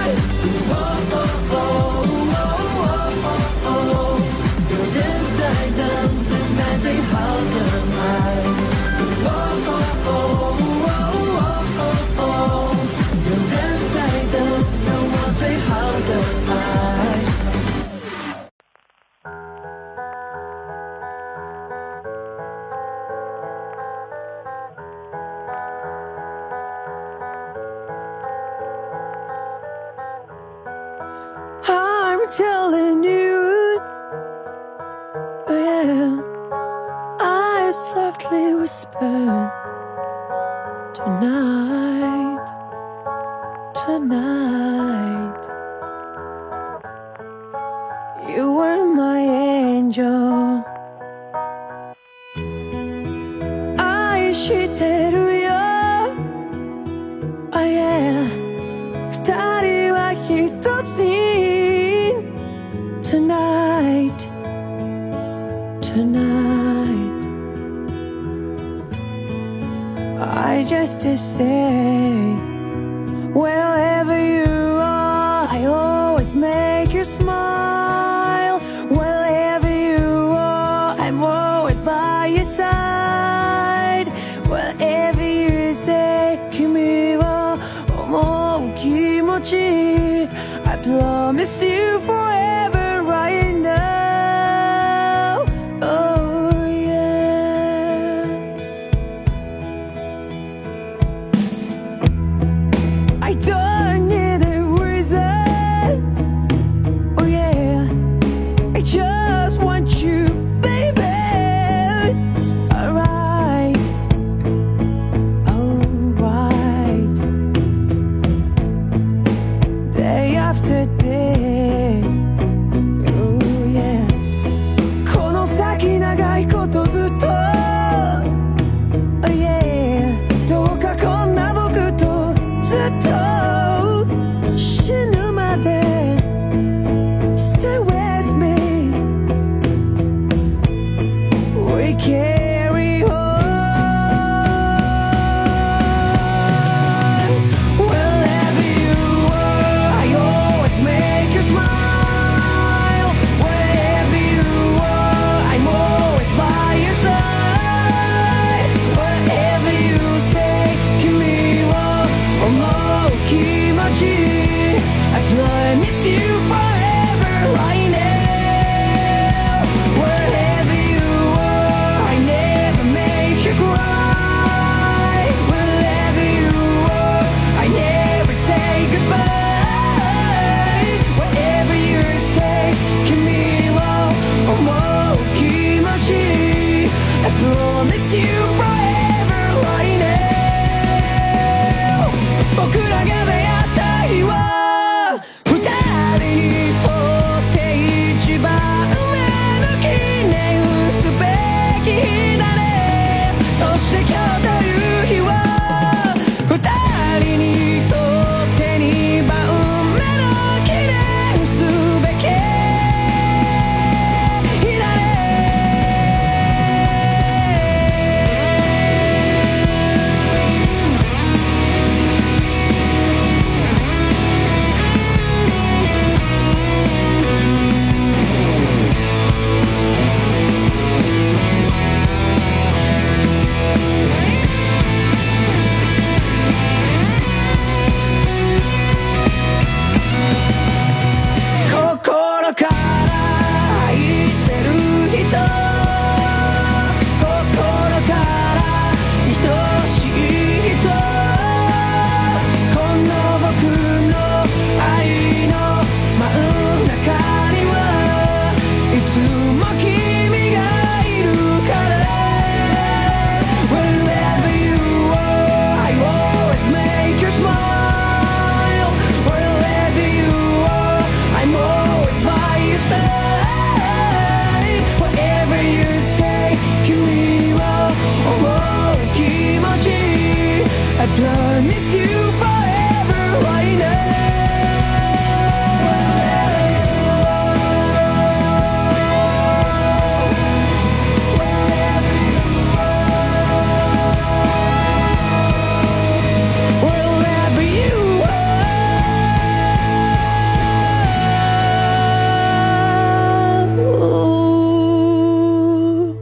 有人在等待最好的爱。有人在等我最好的爱。I'm telling you, yeah, I softly whisper tonight, tonight. You were my angel. 愛してるよ、oh yeah, 二人は一つに。Tonight, tonight, I just to say, wherever you are, I always make you smile. Wherever you are, I'm always by your side. Whatever you say, 君は思う気持ち、I promise you forever right now. Oh yeah. I don't need a reason. Oh yeah. I just want you, baby. Alright, alright. Day after day, miss you forever, why not? Wherever you are.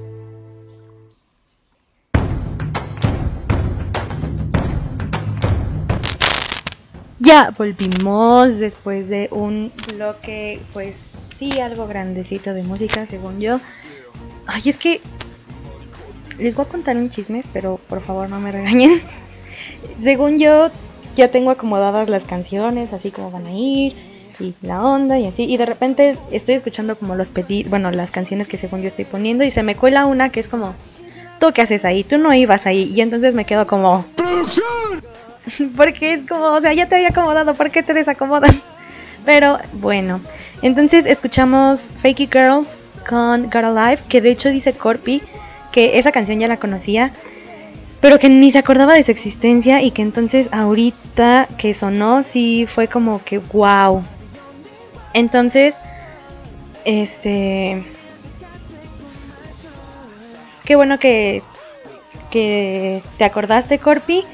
Ya volvimos después de un bloque, pues sí, algo grandecito de música, según yo. Ay, es que les voy a contar un chisme, pero por favor no me regañen. Según yo, ya tengo acomodadas las canciones, así como van a ir, y la onda, y así. Y de repente estoy escuchando como las canciones que según yo estoy poniendo, y se me cuela una que es como, ¿tú qué haces ahí? Tú no ibas ahí. Y entonces me quedo como... Porque es como, o sea, ya te había acomodado, ¿por qué te desacomodan? Pero bueno, entonces escuchamos Fakey Girls con Got Alive, que de hecho dice Corpi que esa canción ya la conocía, pero que ni se acordaba de su existencia, y que entonces ahorita que sonó sí fue como que wow. Entonces, qué bueno que te acordaste, Corpi.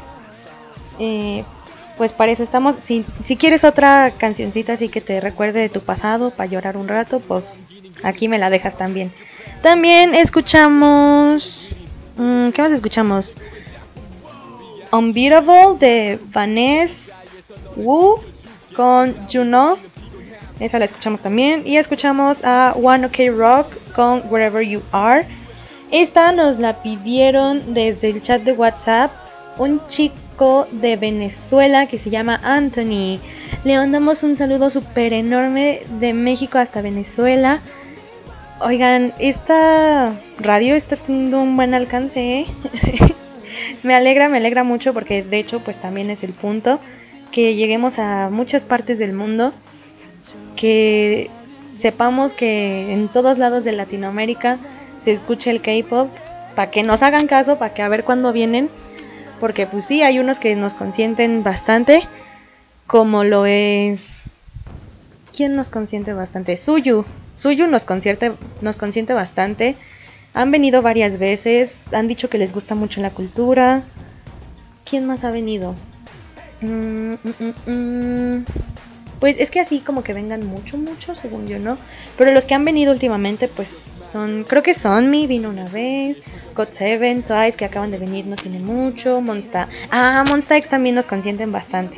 Pues para eso estamos. Si quieres otra cancioncita así que te recuerde de tu pasado para llorar un rato, pues aquí me la dejas también. También escuchamos... ¿qué más escuchamos? Unbeatable de Vanessa Wu con Juno. Esa la escuchamos también. Y escuchamos a One OK Rock con Wherever You Are. Esta nos la pidieron desde el chat de WhatsApp un chico de Venezuela que se llama Anthony. Le mandamos un saludo súper enorme de México hasta Venezuela. Oigan, esta radio está teniendo un buen alcance, ¿eh? me alegra mucho, porque de hecho pues también es el punto, que lleguemos a muchas partes del mundo, que sepamos que en todos lados de Latinoamérica se escuche el K-pop, para que nos hagan caso, para que a ver cuándo vienen, porque pues sí, hay unos que nos consienten bastante, como lo es... ¿Quién nos consiente bastante? Suyu nos consiente bastante. Han venido varias veces, han dicho que les gusta mucho la cultura. ¿Quién más ha venido? Pues es que así como que vengan mucho, según yo, ¿no? Pero los que han venido últimamente pues son... Creo que Sunmi vino una vez, GOT7, Twice, que acaban de venir no tiene mucho, Monsta X también nos consienten bastante.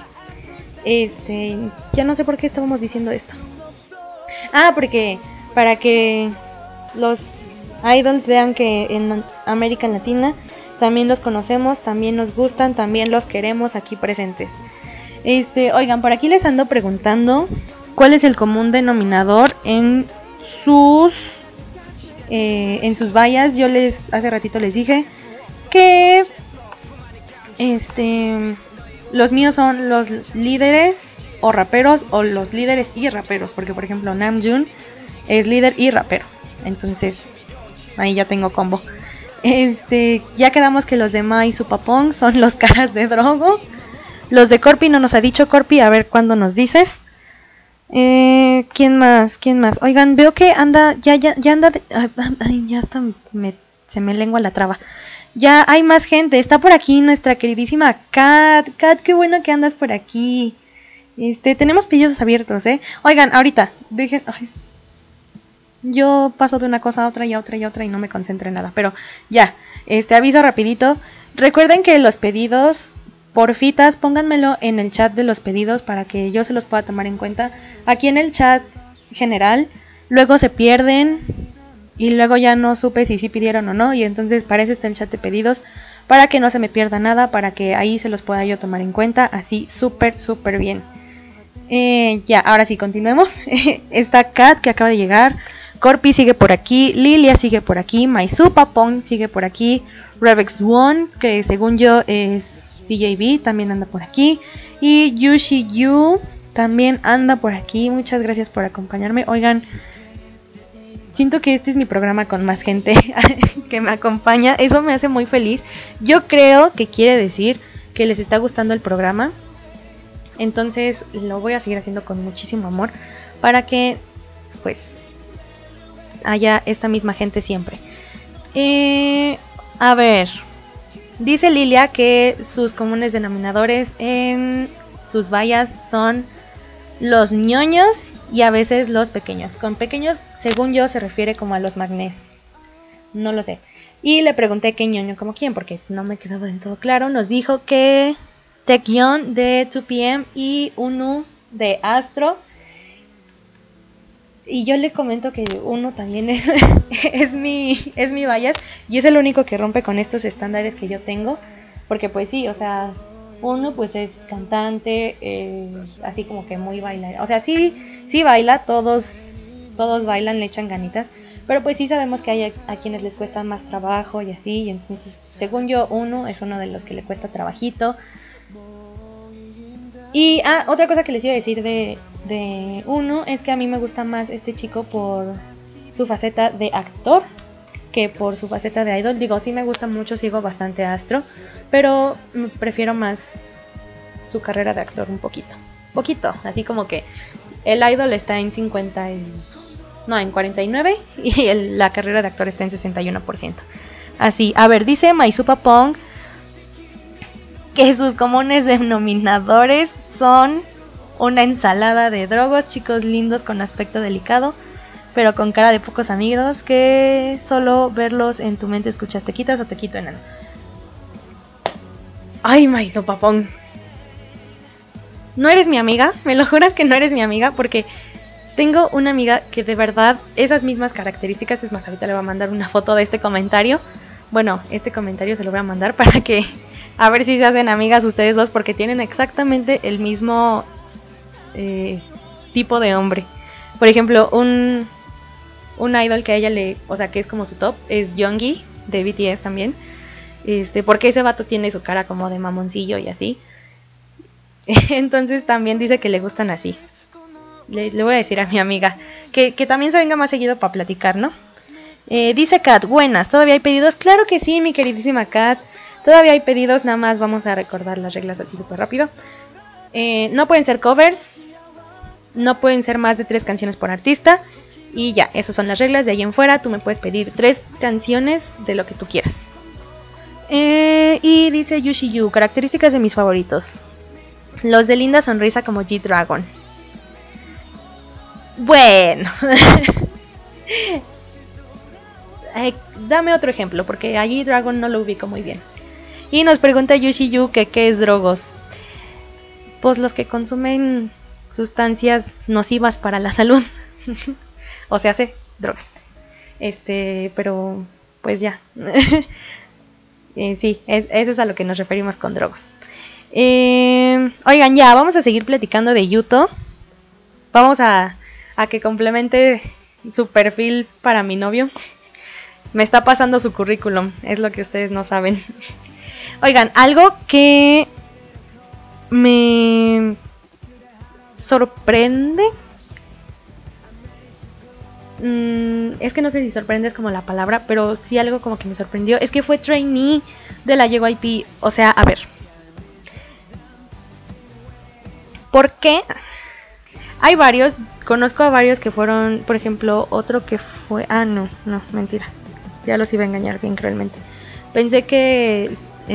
Ya no sé por qué estábamos diciendo esto. Porque para que los idols vean que en América Latina también los conocemos, también nos gustan, también los queremos aquí presentes. Oigan, por aquí les ando preguntando cuál es el común denominador en sus vallas. Yo hace ratito les dije que los míos son los líderes o raperos, o los líderes y raperos, porque por ejemplo Namjoon es líder y rapero, entonces ahí ya tengo combo. Ya quedamos que los de Mai Supapong son los caras de Drogo. Los de Corpi no nos ha dicho. Corpi, a ver cuándo nos dices. ¿Quién más? Oigan, veo que anda, ya anda, ya hasta se me lengua la traba. Ya hay más gente, está por aquí nuestra queridísima Kat, qué bueno que andas por aquí. Tenemos pedidos abiertos, Oigan, ahorita, yo paso de una cosa a otra y a otra y a otra y no me concentro en nada, pero ya, aviso rapidito. Recuerden que los pedidos, porfitas, pónganmelo en el chat de los pedidos para que yo se los pueda tomar en cuenta. Aquí en el chat general, luego se pierden y luego ya no supe si sí pidieron o no, y entonces para eso está el chat de pedidos, para que no se me pierda nada, para que ahí se los pueda yo tomar en cuenta, así súper bien. Ya, ahora sí, continuemos. Está Kat, que acaba de llegar. Corpi sigue por aquí, Lilia sigue por aquí, Mai Supapong sigue por aquí, Revex One, que según yo es DJB, también anda por aquí, y Yushi Yu también anda por aquí. Muchas gracias por acompañarme. Oigan, siento que este es mi programa con más gente que me acompaña. Eso me hace muy feliz. Yo creo que quiere decir que les está gustando el programa. Entonces lo voy a seguir haciendo con muchísimo amor para que pues haya esta misma gente siempre. A ver, dice Lilia que sus comunes denominadores en sus vallas son los ñoños y a veces los pequeños. Con pequeños, según yo, se refiere como a los magnés. No lo sé. Y le pregunté qué ñoño como quién, porque no me quedaba del todo claro. Nos dijo que Taecyeon de 2PM y Uno de Astro. Y yo le comento que Uno también es mi bias. Y es el único que rompe con estos estándares que yo tengo. Porque pues sí, o sea, Uno pues es cantante, así como que muy bailar. O sea, sí baila, todos bailan, le echan ganitas. Pero pues sí sabemos que hay a quienes les cuesta más trabajo y así. Y entonces, según yo, Uno es uno de los que le cuesta trabajito. Y otra cosa que les iba a decir de Uno es que a mí me gusta más este chico por su faceta de actor que por su faceta de idol. Digo, sí me gusta mucho, sigo bastante a Astro, pero prefiero más su carrera de actor un poquito, así como que el idol está en 49 y la carrera de actor está en 61%. Así, a ver, dice Maisupa Pong que sus comunes denominadores son una ensalada de drogos, chicos lindos con aspecto delicado, pero con cara de pocos amigos, que solo verlos en tu mente escuchas te quitas o te quito enano. Ay, Maisupa Pong, no eres mi amiga, me lo juras que no eres mi amiga, porque tengo una amiga que de verdad esas mismas características, es más, ahorita le voy a mandar una foto de este comentario. Bueno, este comentario se lo voy a mandar para que a ver si se hacen amigas ustedes dos, porque tienen exactamente el mismo tipo de hombre. Por ejemplo, un idol que a ella o sea, que es como su top, es Yoongi de BTS también. Porque ese vato tiene su cara como de mamoncillo y así. Entonces también dice que le gustan así. Le voy a decir a mi amiga que también se venga más seguido para platicar, ¿no? Dice Kat, buenas, ¿todavía hay pedidos? Claro que sí, mi queridísima Kat. Todavía hay pedidos, nada más vamos a recordar las reglas aquí súper rápido. No pueden ser covers, no pueden ser más de 3 canciones por artista. Y ya, esas son las reglas. De ahí en fuera tú me puedes pedir 3 canciones de lo que tú quieras. Y dice Yushiyu, características de mis favoritos: los de linda sonrisa como G-Dragon. Bueno. Dame otro ejemplo, porque a G-Dragon no lo ubico muy bien. Y nos pregunta Yushiyu que qué es drogos. Pues los que consumen sustancias nocivas para la salud. O sea, drogas. Pero pues ya. Sí, eso es a lo que nos referimos con drogos. Oigan, ya, vamos a seguir platicando de Yuto. Vamos a que complemente su perfil para mi novio. Me está pasando su currículum, es lo que ustedes no saben. Oigan, algo que me sorprende. Es que no sé si sorprende es como la palabra, pero sí algo como que me sorprendió. Es que fue trainee de la JYP. O sea, a ver. ¿Por qué? Hay varios, conozco a varios que fueron, por ejemplo, otro que fue... no, mentira. Ya los iba a engañar bien cruelmente. Pensé que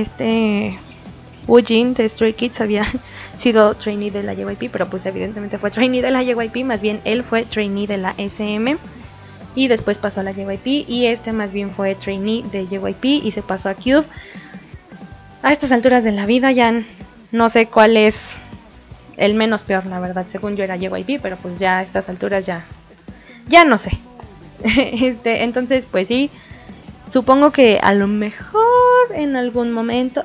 Woojin de Stray Kids había sido trainee de la JYP, pero pues evidentemente fue trainee de la JYP, más bien él fue trainee de la SM y después pasó a la JYP, y más bien fue trainee de JYP y se pasó a Cube. A estas alturas de la vida ya no sé cuál es el menos peor, la verdad. Según yo era JYP, pero pues ya a estas alturas ya no sé. Entonces pues sí, supongo que a lo mejor en algún momento,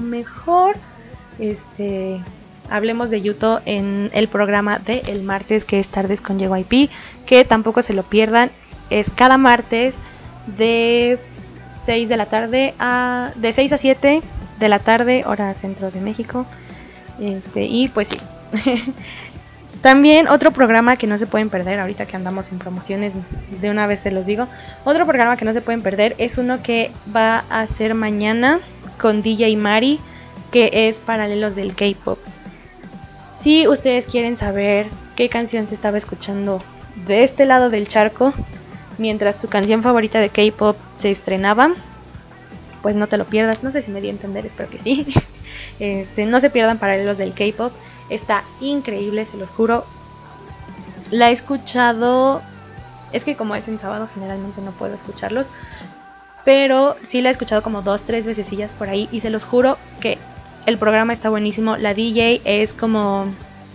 hablemos de Yuto en el programa de el martes, que es Tardes con JYP, que tampoco se lo pierdan. Es cada martes de 6 de la tarde de 6 a 7 de la tarde, hora centro de México. Y pues sí. También otro programa que no se pueden perder, ahorita que andamos en promociones, de una vez se los digo. Otro programa que no se pueden perder es uno que va a ser mañana con DJ Mari que es Paralelos del K-Pop. Si ustedes quieren saber qué canción se estaba escuchando de este lado del charco mientras tu canción favorita de K-Pop se estrenaba, pues no te lo pierdas. No sé si me di a entender, espero que sí. No se pierdan Paralelos del K-Pop. Está increíble, se los juro. La he escuchado... Es que como es en sábado generalmente no puedo escucharlos, pero sí la he escuchado como 2-3 vececillas por ahí. Y se los juro que el programa está buenísimo. La DJ es como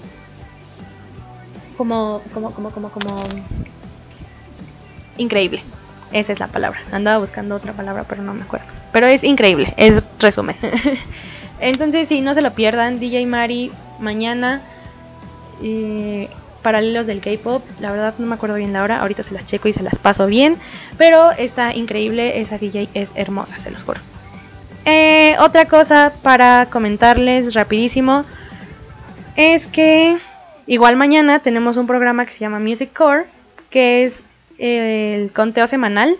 increíble. Esa es la palabra. Andaba buscando otra palabra pero no me acuerdo. Pero es increíble, es resumen. Entonces sí, no se lo pierdan. DJ Mari mañana. Paralelos del K-Pop. La verdad no me acuerdo bien la hora. Ahorita se las checo y se las paso bien. Pero está increíble. Esa DJ es hermosa, se los juro. Otra cosa para comentarles rapidísimo es que igual mañana tenemos un programa que se llama Music Core, que es el conteo semanal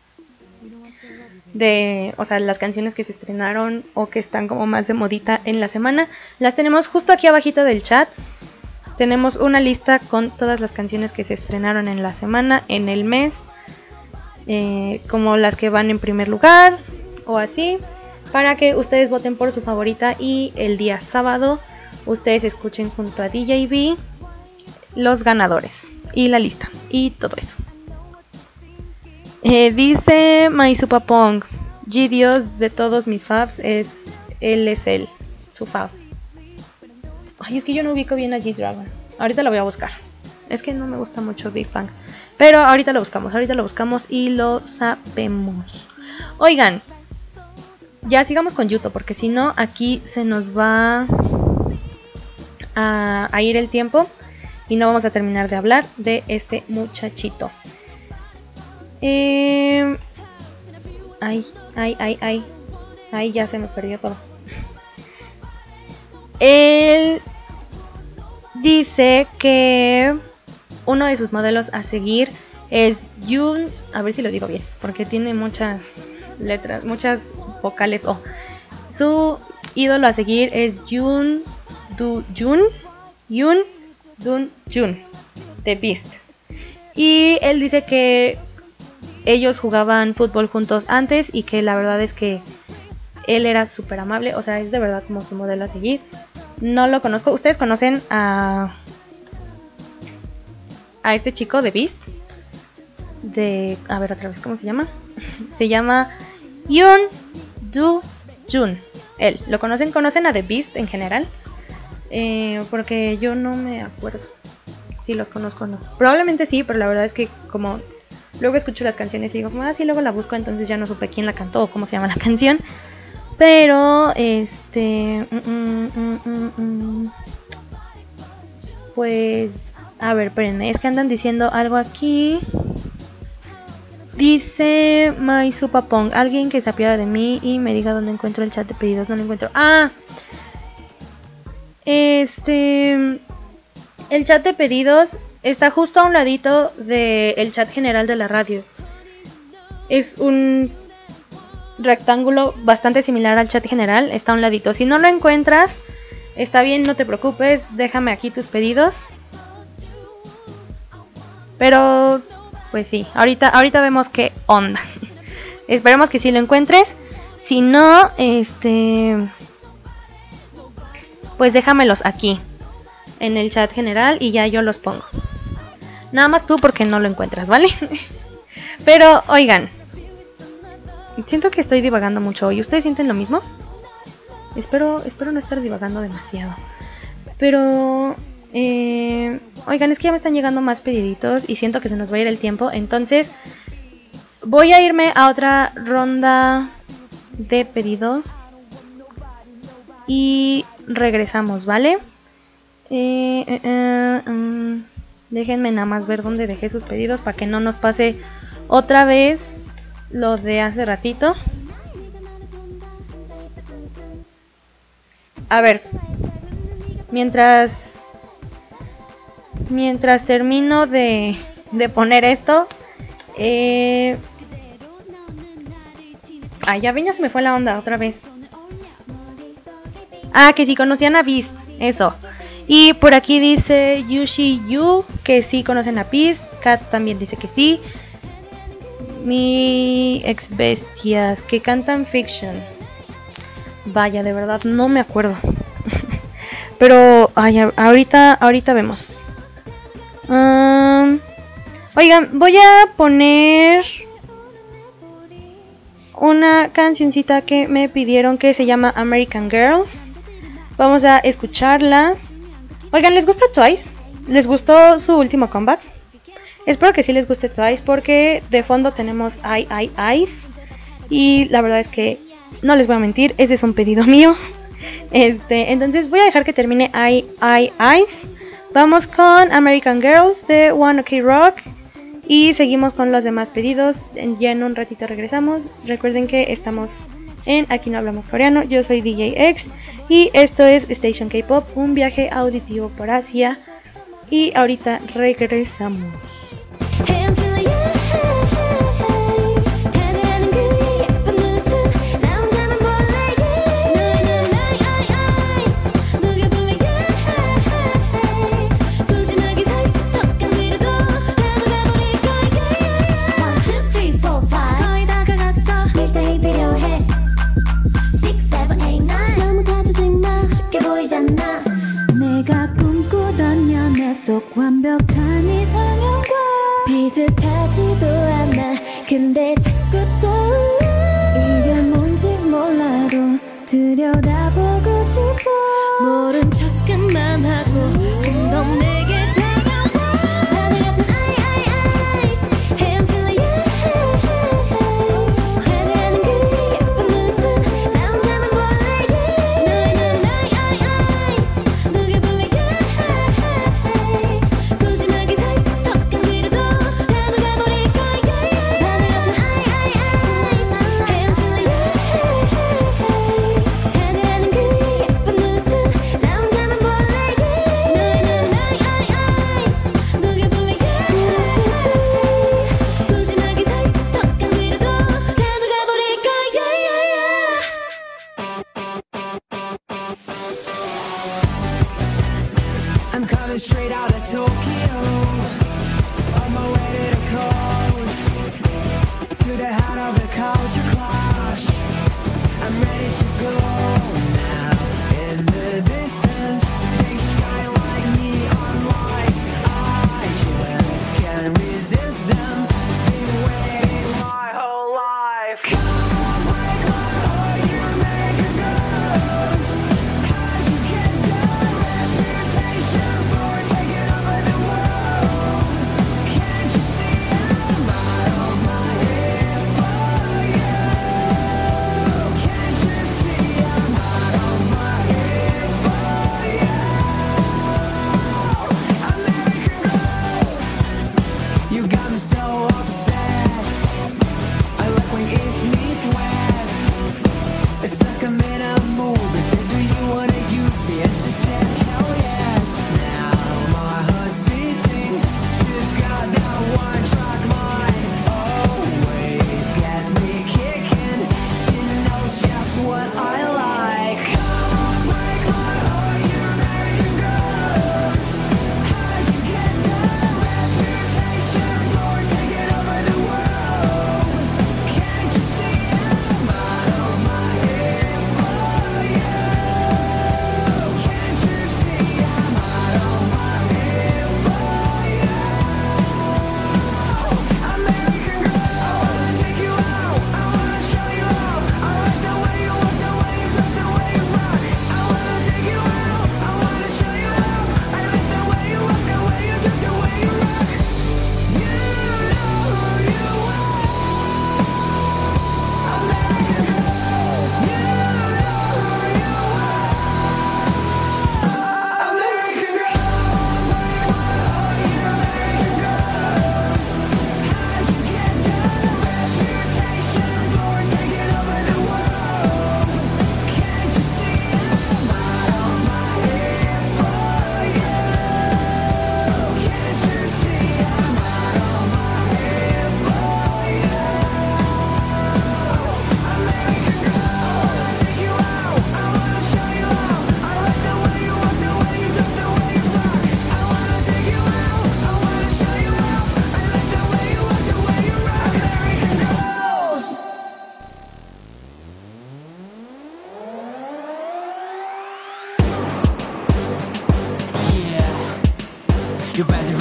de, o sea, las canciones que se estrenaron o que están como más de modita en la semana. Las tenemos justo aquí abajito del chat. Tenemos una lista con todas las canciones que se estrenaron en la semana, en el mes, como las que van en primer lugar o así, para que ustedes voten por su favorita y el día sábado ustedes escuchen junto a DJB los ganadores y la lista y todo eso. Dice Maisupapong, G Dios de todos mis faves, él es su fab. Ay, es que yo no ubico bien a G-Dragon. Ahorita lo voy a buscar. Es que no me gusta mucho Big Bang. Pero ahorita lo buscamos y lo sabemos. Oigan, ya sigamos con Yuto, porque si no, aquí se nos va a ir el tiempo y no vamos a terminar de hablar de este muchachito. Ay, ya se me perdió todo. Él dice que uno de sus modelos a seguir es Yoon, a ver si lo digo bien, porque tiene muchas letras, muchas vocales. Su ídolo a seguir es Yoon Do-jun de Beast. Y él dice que ellos jugaban fútbol juntos antes y que la verdad es que él era súper amable, o sea, es de verdad como su modelo a seguir. No lo conozco. ¿Ustedes conocen a este chico de Beast? A ver otra vez, ¿cómo se llama? Se llama Yoon Do-jun. Él, ¿lo conocen? ¿Conocen a The Beast en general? Porque yo no me acuerdo si los conozco o no. Probablemente sí, pero la verdad es que como luego escucho las canciones y digo, sí, luego la busco, entonces ya no supe quién la cantó o cómo se llama la canción. Pero, pues, a ver, espérenme, es que andan diciendo algo aquí. Dice Maisupapong, alguien que se apiade de mí y me diga dónde encuentro el chat de pedidos. No lo encuentro. El chat de pedidos está justo a un ladito del chat general de la radio. Es un rectángulo bastante similar al chat general, está a un ladito. Si no lo encuentras, está bien, no te preocupes, déjame aquí tus pedidos. Pero, pues sí, ahorita vemos qué onda. Esperemos que sí lo encuentres. Si no, pues déjamelos aquí en el chat general y ya yo los pongo. Nada más tú porque no lo encuentras, ¿vale? Pero, oigan, siento que estoy divagando mucho hoy. ¿Ustedes sienten lo mismo? Espero no estar divagando demasiado. Pero, oigan, es que ya me están llegando más pediditos y siento que se nos va a ir el tiempo. Entonces, voy a irme a otra ronda de pedidos y regresamos, ¿vale? Déjenme nada más ver dónde dejé sus pedidos para que no nos pase otra vez lo de hace ratito. A ver, mientras termino de poner esto, ya se me fue la onda otra vez. Ah, que si conocían a Beast, eso. Y por aquí dice Yushi Yu que sí conocen a Beast. Kat también dice que sí. Mi ex bestias que cantan Fiction. Vaya, de verdad no me acuerdo. Pero ay, ahorita vemos. Oigan, voy a poner una cancioncita que me pidieron que se llama American Girls. Vamos a escucharla. Oigan, ¿les gusta Twice? ¿Les gustó su último comeback? Espero que sí les guste Twice porque de fondo tenemos Eyes. Y la verdad es que no les voy a mentir, ese es un pedido mío. Entonces voy a dejar que termine Eyes. Vamos con American Girls de One Ok Rock. Y seguimos con los demás pedidos. Ya en un ratito regresamos. Recuerden que estamos en Aquí No Hablamos Coreano. Yo soy DJ X. Y esto es Station K-Pop, un viaje auditivo por Asia. Y ahorita regresamos. 내가 꿈꾸던 연애 속 완벽한 이상형과 비슷하지도 않아 근데 자꾸 떠올라 이게 뭔지 몰라도 들여다보고 싶어 모른 척만 하고 좀 더 내게 다가와 하늘 같은 eyes 헤엄칠래 화려하는 그 예쁜 눈썹 나 혼자만 볼래 너희는 eyes 누가 볼래 소심하게 살짝 턱 건드려도 다 녹아버릴 거야 하늘 같은 eyes 헤엄칠래 화려하는 그 예쁜 눈썹 나 혼자만 볼래 너희는 eyes 누가 볼래 소심하게 살짝 턱 건드려도 다 녹아버릴 거야 I'm coming straight out of Tokyo, on my way to the coast, to the heart of the culture clash. I'm ready to go now. In the distance, they shine like neon lights. I just can't resist them. Been waiting my whole life. Come break my heart, you make a ghost. How'd you get that reputation for taking over the world? Can't you see I'm out of my head for you? Can't you see I'm out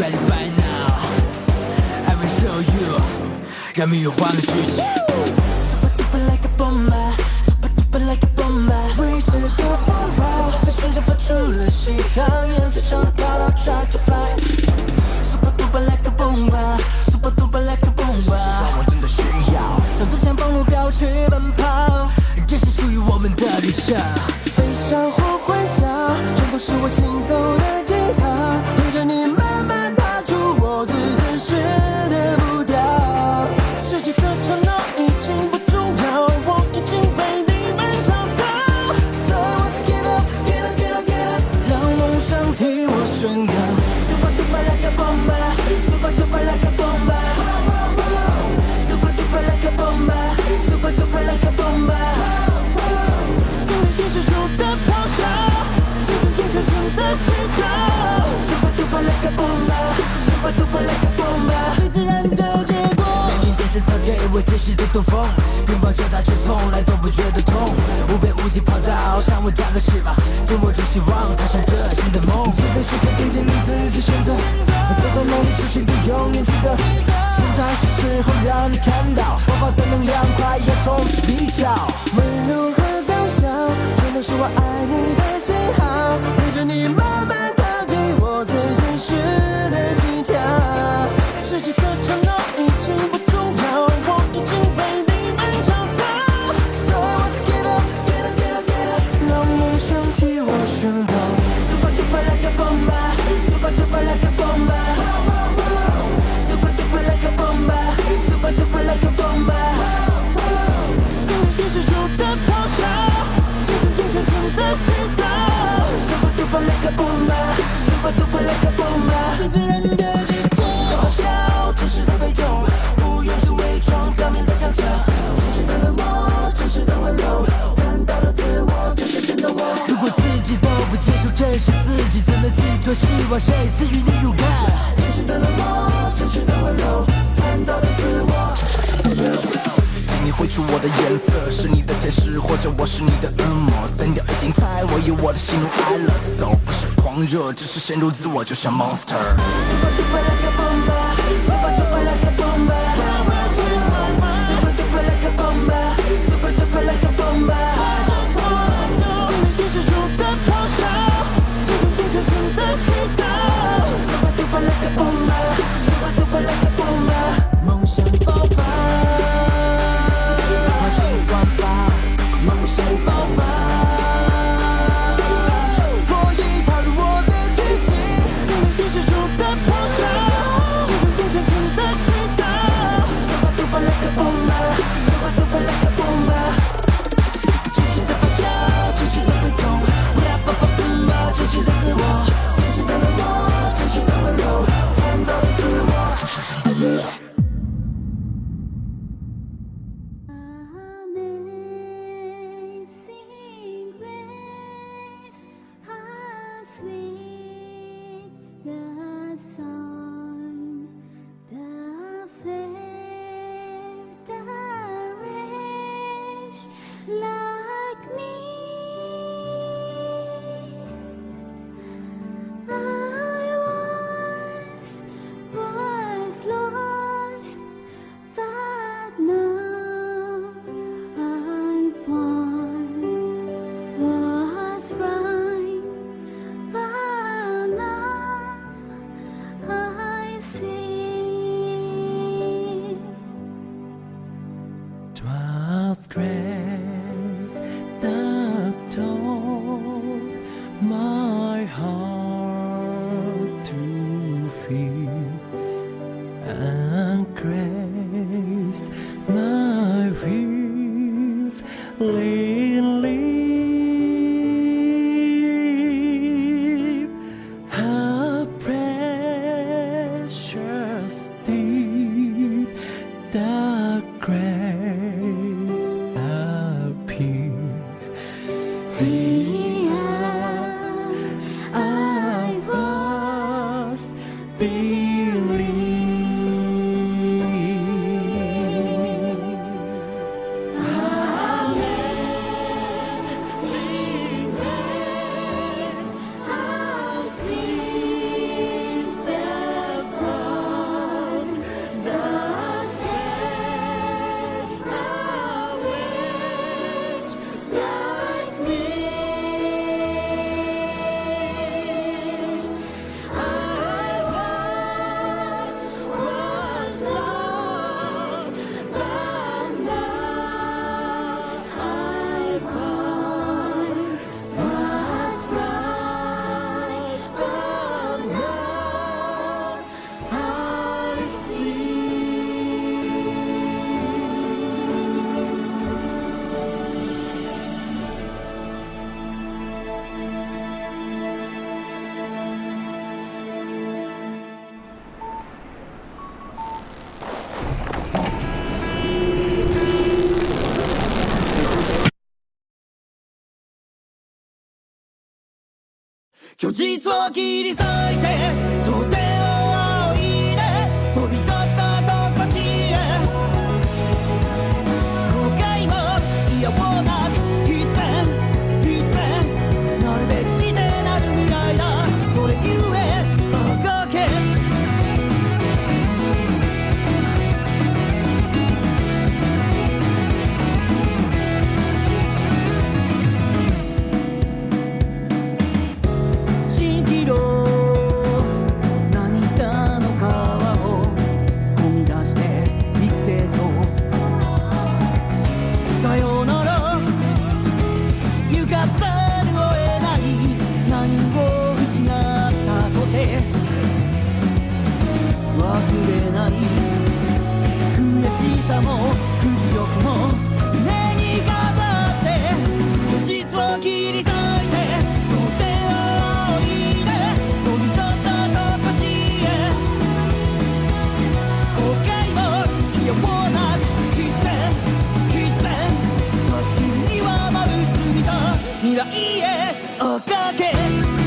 ready by now I will show you 让命运换个剧情 Super duper like a bomba Super duper like a bomba 未知的风暴在瞬间发出了信号沿着长跑道 try to fly Super duper like a bomba Super duper like a bomba 我真的需要向着前方目标去奔跑这是属于我们的旅程悲伤或欢笑全都是我行走的记号陪着你慢慢踏出我最真实的步调世界的长岛已经不重要我已经被你们找到 So let's get up get up get up get up 让梦想替我宣告 Super duper like a bomba Super duper like a bomba Super duper like a bomba Super duper like a bomba 现实中的咆哮今天变成真的祈祷 Super duper like a bomba Super duper like a bomba 最自然的结果每一电视它给我解释的东风拥抱着它却从来都不觉得痛无边无际跑道向我加个翅膀紧握住希望踏上这新的梦起飞时刻凭借你自己选择走到梦里出现的永远记得现在是时候让你看到爆发的能量快要冲击地球温柔和搞笑全都是我爱你的信号陪着你慢慢靠近我最真实的心跳世界的长岛已经不重要我已经被你们找到 So let's get up get up get up get up 让梦想替我宣告 Super duper like a bomba Super duper like a bomba Super duper like a bomba Super duper like a bomba 现实中的咆哮今天变成真的祈祷 Super duper like a bomba Super duper like a bomba 最自然的解脱好笑真实的被动不用去伪装表面的强强真实的冷漠真实的温柔看到的自我就是真的我如果自己都不接受真实自己怎能寄托希望谁赐予你勇敢真实的冷漠真实的温柔看到的自我你绘出我的颜色，是你的天使，或者我是你的恶魔。灯调已经在，我有我的喜怒哀乐。So 不是狂热，只是陷入自我，就像 monster。 Super duper like a bomba, super duper like a bomba. Super duper like a bomba, super duper like a bomba. 现实中的咆哮，今天变成真的祈祷。Super duper like a bomba, super duper like a bomba. 梦想爆发。梦想爆发，我已踏入我的剧情，用现实中的咆哮，今天变成真虚実を切り裂いて想定を仰いで飛び立ったとこしへ後悔も嫌もなく必然なるべくしてなる未来だそれゆえ赤け蜃気楼涙の川を込み出して育成そうさよなら行かざるを得ない何を失ったとて忘れない悔しさも屈辱も目に飾って虚実を切り裂いて想定を仰いで飛び立ったとこしへ後悔も嫌もなく必然断ち切るにはまぶしすぎた未来へ赤け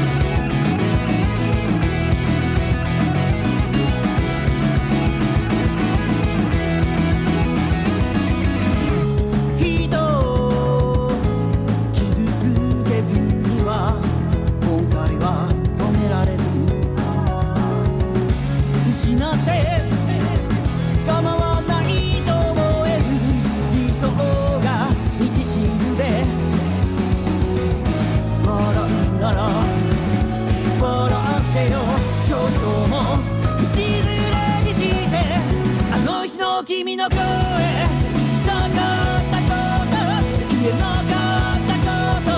人を傷つけずには今回は止められず失って構わないと思える理想が道しるべ笑うなら笑ってよ少々も道連れにしてあの日の君の声言いたかったこと言えなかったこと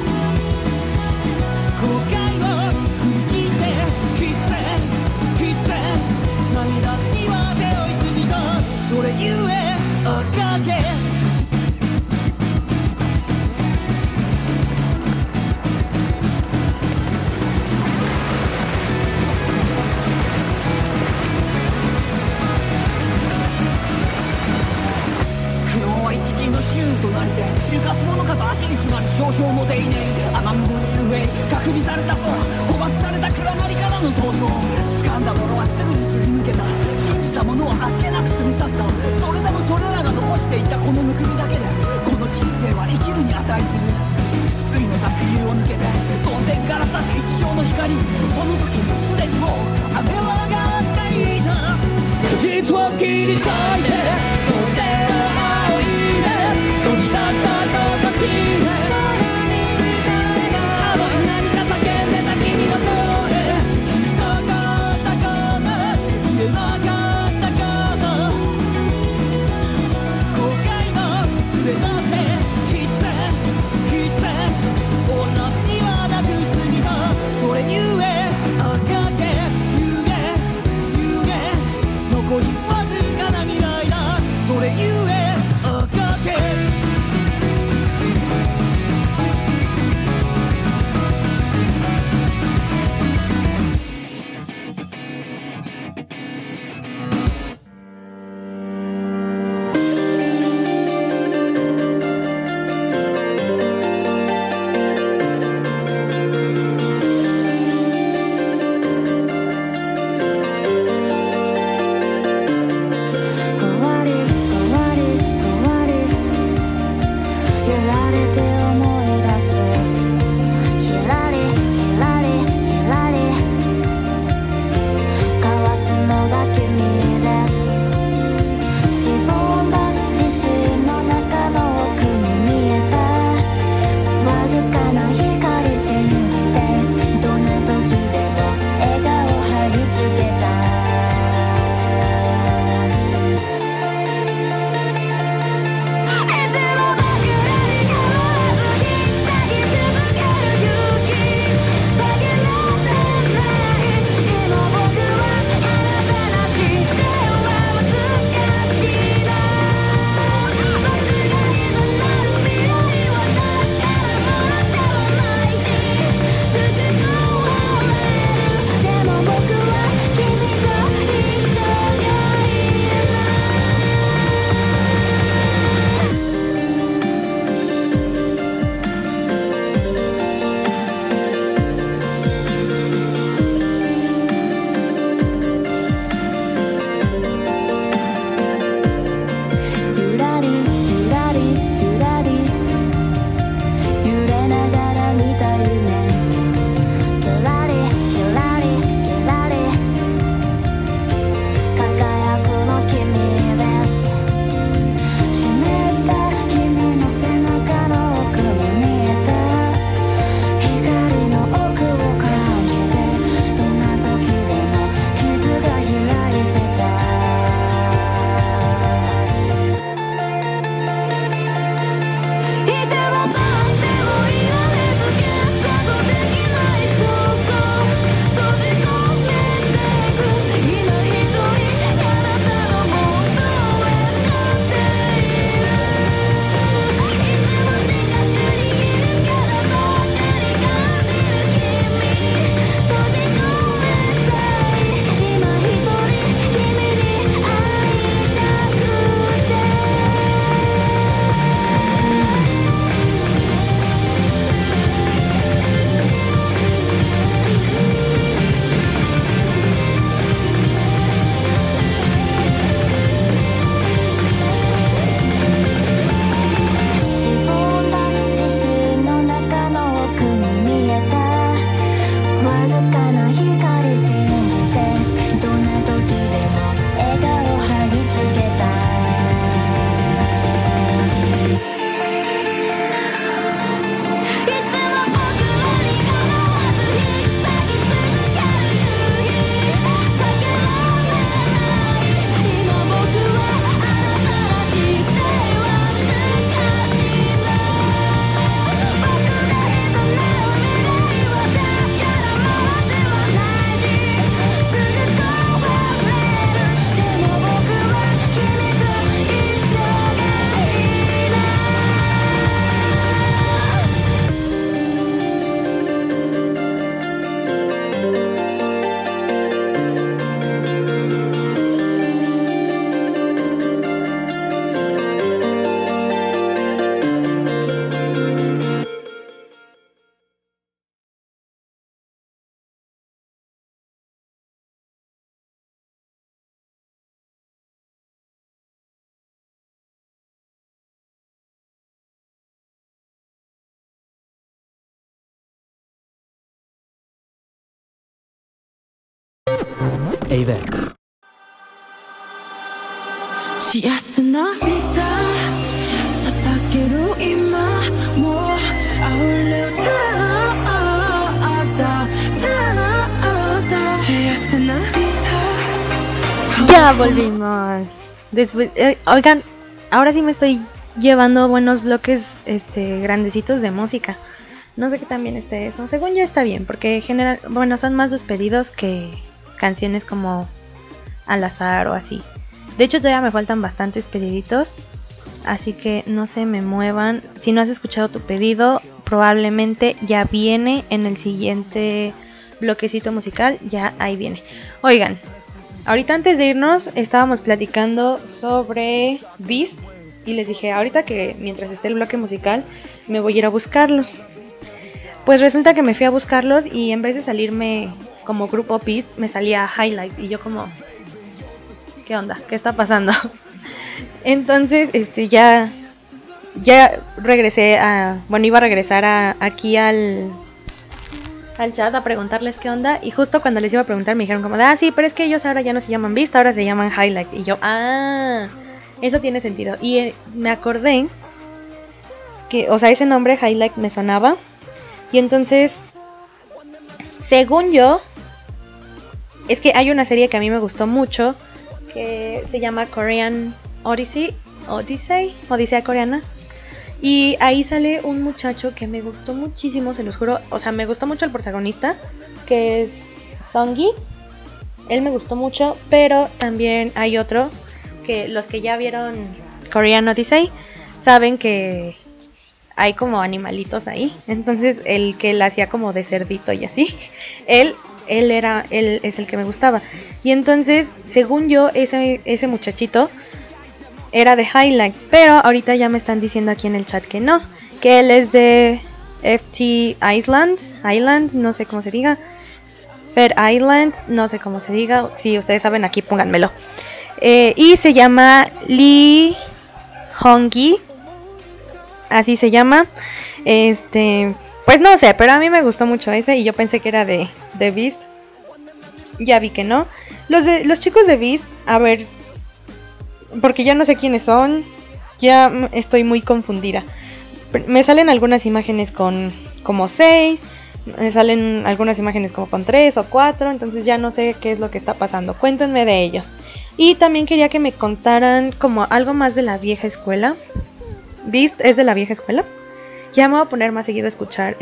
後悔を振り切って必然涙には背負いすぎたそれゆえ赤けシューとなりてゆかすものかと足に詰まる少々もでいねえ雨雲の上隔離された空捕獲された暗がりからの逃走掴んだものはすぐにすり抜けた信じたものはあっけなく過ぎ去ったそれでもそれらが残していたこのむくみだけでこの人生は生きるに値する失意の濁流を抜けて飛んでから差す一生の光その時すでにもう雨は上がっていた虚実を切り裂いてそれを仰いで飛び立ったとこしへあの涙叫んでた君の声言いたかったこと言えなかったこと後悔の連れだって必然終わらずにはなくすぎたそれゆえ赤け有限残りわずかな未来だ Avex. 幸せな歌捧げる今も溢れ歌幸せな歌 Ya volvimos. Después, oigan, ahora sí me estoy llevando buenos bloques grandecitos de música. No sé qué tan bien esté eso. Según yo está bien, porque bueno, son más los pedidos que canciones como al azar o así. De hecho todavía me faltan bastantes pediditos, así que no se me muevan. Si no has escuchado tu pedido, probablemente ya viene en el siguiente bloquecito musical, ya ahí viene. Oigan, ahorita antes de irnos estábamos platicando sobre Beast y les dije ahorita que mientras esté el bloque musical me voy a ir a buscarlos. Pues resulta que me fui a buscarlos y en vez de salirme como grupo Beast me salía Highlight y yo como... ¿Qué onda? ¿Qué está pasando? Entonces, ya regresé iba a regresar aquí al chat a preguntarles qué onda. Y justo cuando les iba a preguntar me dijeron como, sí, pero es que ellos ahora ya no se llaman Beast, ahora se llaman Highlight. Y yo, eso tiene sentido. Y me acordé que, o sea, ese nombre Highlight me sonaba. Y entonces, según yo, es que hay una serie que a mí me gustó mucho, que se llama Korean Odisea coreana. Y ahí sale un muchacho que me gustó muchísimo, se los juro. O sea, me gustó mucho el protagonista, que es Songi. Él me gustó mucho, pero también hay otro que los que ya vieron Korean Odyssey saben que hay como animalitos ahí. Entonces el que la hacía como de cerdito y así, él es el que me gustaba. Y entonces, según yo, ese muchachito era de Highlight, pero ahorita ya me están diciendo aquí en el chat que no, que él es de FT Island, no sé cómo se diga, Fair Island, no sé cómo se diga, si ustedes saben aquí pónganmelo. Y se llama Lee Hong-gi, así se llama. Pues no sé, pero a mí me gustó mucho ese y yo pensé que era de Beast. Ya vi que no. Los chicos de Beast, a ver, porque ya no sé quiénes son, ya estoy muy confundida. Me salen algunas imágenes con como 6, me salen algunas imágenes como con 3 o 4, entonces ya no sé qué es lo que está pasando. Cuéntenme de ellos. Y también quería que me contaran como algo más de la vieja escuela. Beast es de la vieja escuela. Ya me voy a poner más seguido a escuchar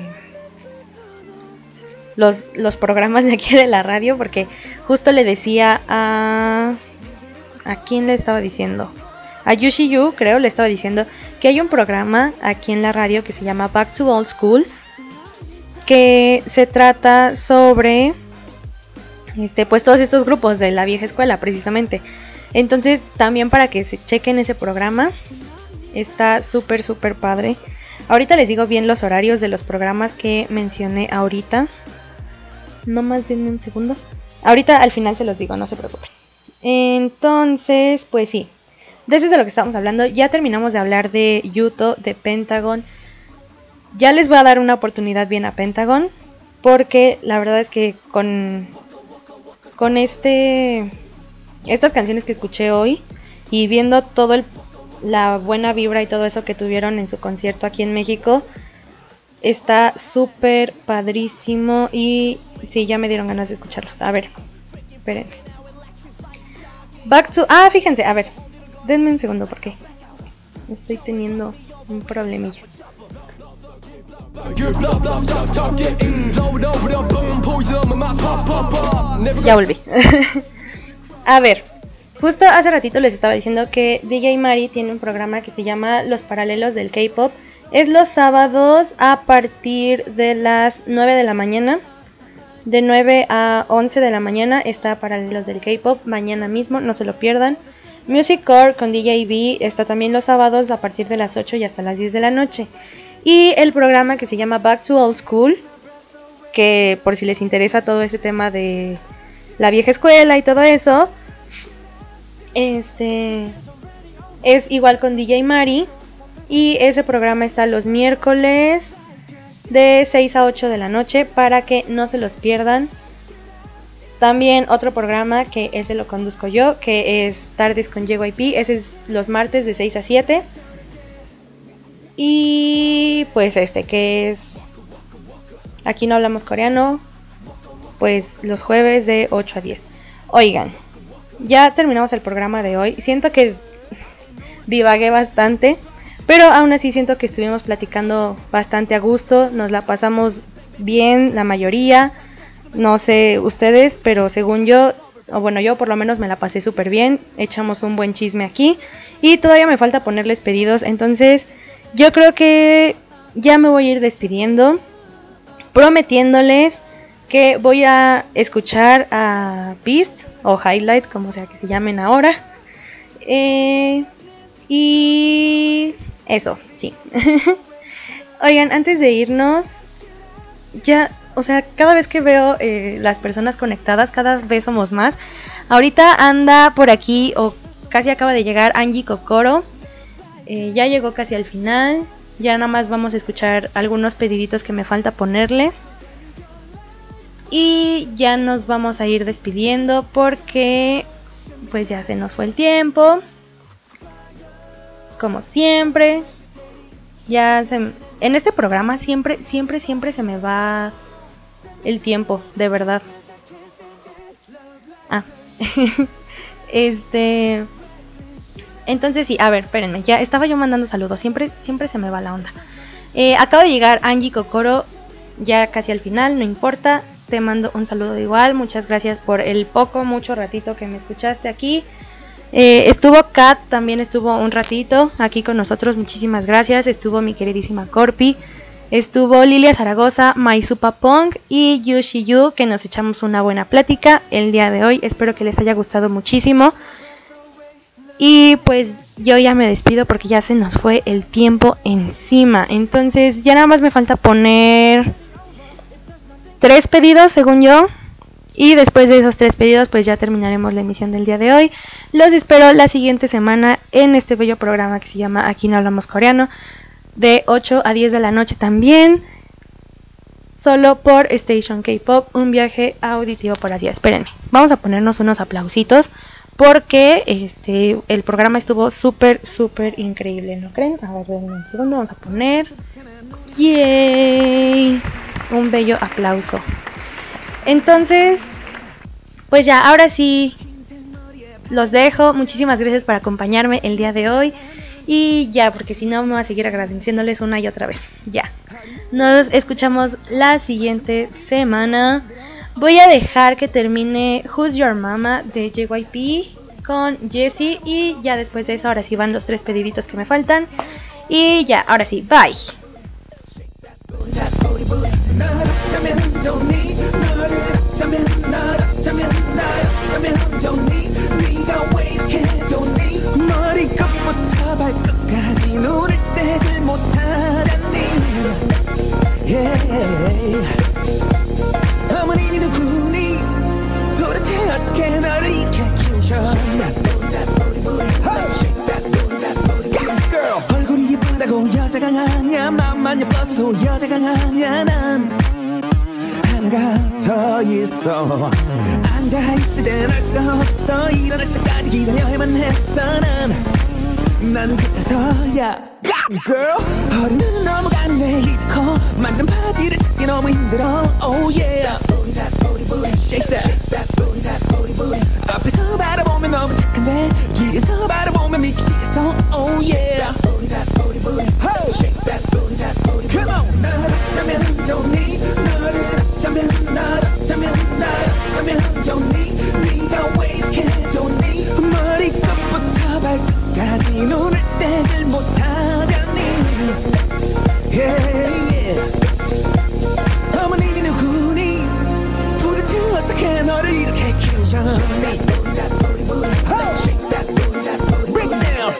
los programas de aquí de la radio, porque justo le decía ¿a quién le estaba diciendo? A Yushi Yu, creo, le estaba diciendo que hay un programa aquí en la radio que se llama Back to Old School, que se trata sobre pues todos estos grupos de la vieja escuela precisamente. Entonces también para que se chequen ese programa, está súper padre. Ahorita les digo bien los horarios de los programas que mencioné ahorita. No más denme un segundo. Ahorita al final se los digo, no se preocupen. Entonces, pues sí, de eso es de lo que estábamos hablando. Ya terminamos de hablar de Yuto, de Pentagon. Ya les voy a dar una oportunidad bien a Pentagon, porque la verdad es que con estas canciones que escuché hoy y viendo la buena vibra y todo eso que tuvieron en su concierto aquí en México, está súper padrísimo. Y sí, ya me dieron ganas de escucharlos. A ver, esperen. Fíjense, a ver, denme un segundo porque estoy teniendo un problemilla. Ya volví. A ver, justo hace ratito les estaba diciendo que DJ Mari tiene un programa que se llama Los Paralelos del K-Pop. Es los sábados a partir de las 9 de la mañana. De 9 a 11 de la mañana está Paralelos del K-Pop. Mañana mismo, no se lo pierdan. Music Core con DJ B está también los sábados a partir de las 8 y hasta las 10 de la noche. Y el programa que se llama Back to Old School, que por si les interesa todo ese tema de la vieja escuela y todo eso, es igual con DJ Mari. Y ese programa está los miércoles de 6 a 8 de la noche para que no se los pierdan. También otro programa que ese lo conduzco yo, que es Tardes con JYP. Ese es los martes de 6 a 7. Y pues que es Aquí no hablamos coreano, pues los jueves de 8 a 10. Oigan, ya terminamos el programa de hoy. Siento que divagué bastante, pero aún así siento que estuvimos platicando bastante a gusto. Nos la pasamos bien la mayoría. No sé ustedes, pero según yo, o bueno, yo por lo menos me la pasé súper bien. Echamos un buen chisme aquí y todavía me falta ponerles pedidos. Entonces yo creo que ya me voy a ir despidiendo, prometiéndoles que voy a escuchar a Beast o Highlight, como sea que se llamen ahora. Y eso, sí. Oigan, antes de irnos, ya, o sea, cada vez que veo las personas conectadas, cada vez somos más. Ahorita anda por aquí, o casi acaba de llegar, Angie Kokoro. Ya llegó casi al final. Ya nada más vamos a escuchar algunos pediditos que me falta ponerles. Y ya nos vamos a ir despidiendo porque pues ya se nos fue el tiempo. Como siempre. En este programa siempre se me va el tiempo, de verdad. Entonces sí, a ver, espérenme, ya estaba yo mandando saludos, siempre se me va la onda. Acaba de llegar Angie Kokoro, ya casi al final, no importa, te mando un saludo igual, muchas gracias por el mucho ratito que me escuchaste aquí. Estuvo Kat, también estuvo un ratito aquí con nosotros, muchísimas gracias. Estuvo mi queridísima Corpi, estuvo Lilia Zaragoza, Maisupa Pong y Yushi Yu, que nos echamos una buena plática el día de hoy. Espero que les haya gustado muchísimo. Y pues yo ya me despido porque ya se nos fue el tiempo encima. Entonces ya nada más me falta poner 3 pedidos según yo. Y después de esos 3 pedidos pues ya terminaremos la emisión del día de hoy. Los espero la siguiente semana en este bello programa que se llama Aquí no hablamos coreano, de 8 a 10 de la noche también, solo por Station K-Pop, un viaje auditivo por allá. Espérenme, vamos a ponernos unos aplausitos porque el programa estuvo súper increíble, ¿no creen? A ver, un segundo, vamos a poner ¡yay! Un bello aplauso. Entonces, pues ya, ahora sí los dejo. Muchísimas gracias por acompañarme el día de hoy. Y ya, porque si no me voy a seguir agradeciéndoles una y otra vez. Ya, nos escuchamos la siguiente semana. Voy a dejar que termine Who's Your Mama de JYP con Jessie. Y ya después de eso, ahora sí van los 3 pediditos que me faltan. Y ya, ahora sí, bye. 머리끝부터 발끝까지 눈을 떼질 못하다니 어머니 누구니 도대체 어떻게 너를 이렇게 키우셨나 얼굴이 예쁘다고 여자가 아냐 맘만 예뻐서도 여자가 아냐 난 하나가 더 있어 앉아있을 땐 알 수가 없어 일어날 때까지 기다려야만 했어 난 그때서야 Girl 허리는 넘어가네 입커 만든 바지를 찾기 너무 힘들어 Oh yeah Shake that 앞에서 바라보면 너무 착한데 뒤에서 바라보면 미치겠어 Oh yeah Shake that Come on 날 어쩌면 좋니 너를 어쩌면 날 어쩌면 좋니 네가 왜 이렇게 좋니 머리끝부터 발끝까지 눈을 떼질 못하잖니 어머니 누구니 도대체 어떻게 너를 이렇게 키우셨니 Break it down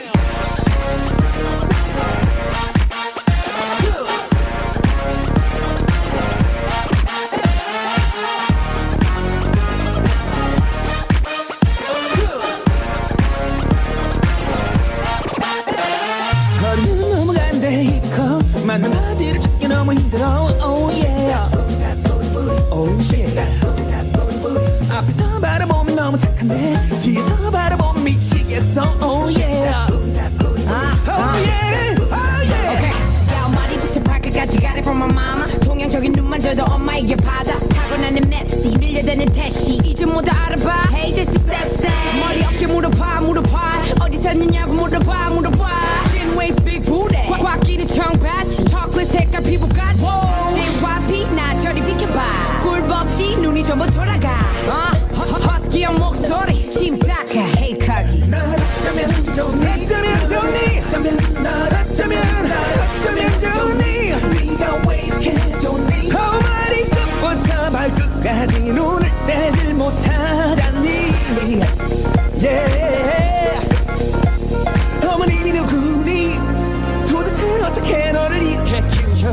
맞는 바지를 찾기 너무 힘들어 Oh yeah Oh yeah 앞에서 바라보면 너무 착한데 뒤에서 바라보면 미치겠어 oh yeah oh yeah oh yeah 야 엄마리부터 발끝까지 got it from my mama 동양적인 눈만 줘도 엄마에게 받아 타고나는 맵시 밀려드는 태시 이제 모두 알아봐 Hey just sexy 머리 어깨 물어봐 어디서 있느냐고 물어봐 Thin waist big booty 꽉 끼는 청바지 초콜릿 색깔 피부까지 JYP 나 저리 비켜봐 꿀벅지 눈이 전부 돌아가 허스키한 목소리 심탁해 Hey 거기 너라쩌면 좋니 너라쩌면 좋니 네가 왜 이렇게 좋니 머리끝부터 발끝까지 눈을 떼질 못하잖니 yeah 어머니 니 누구니 도대체 어떻게 너를 이렇게 키우셔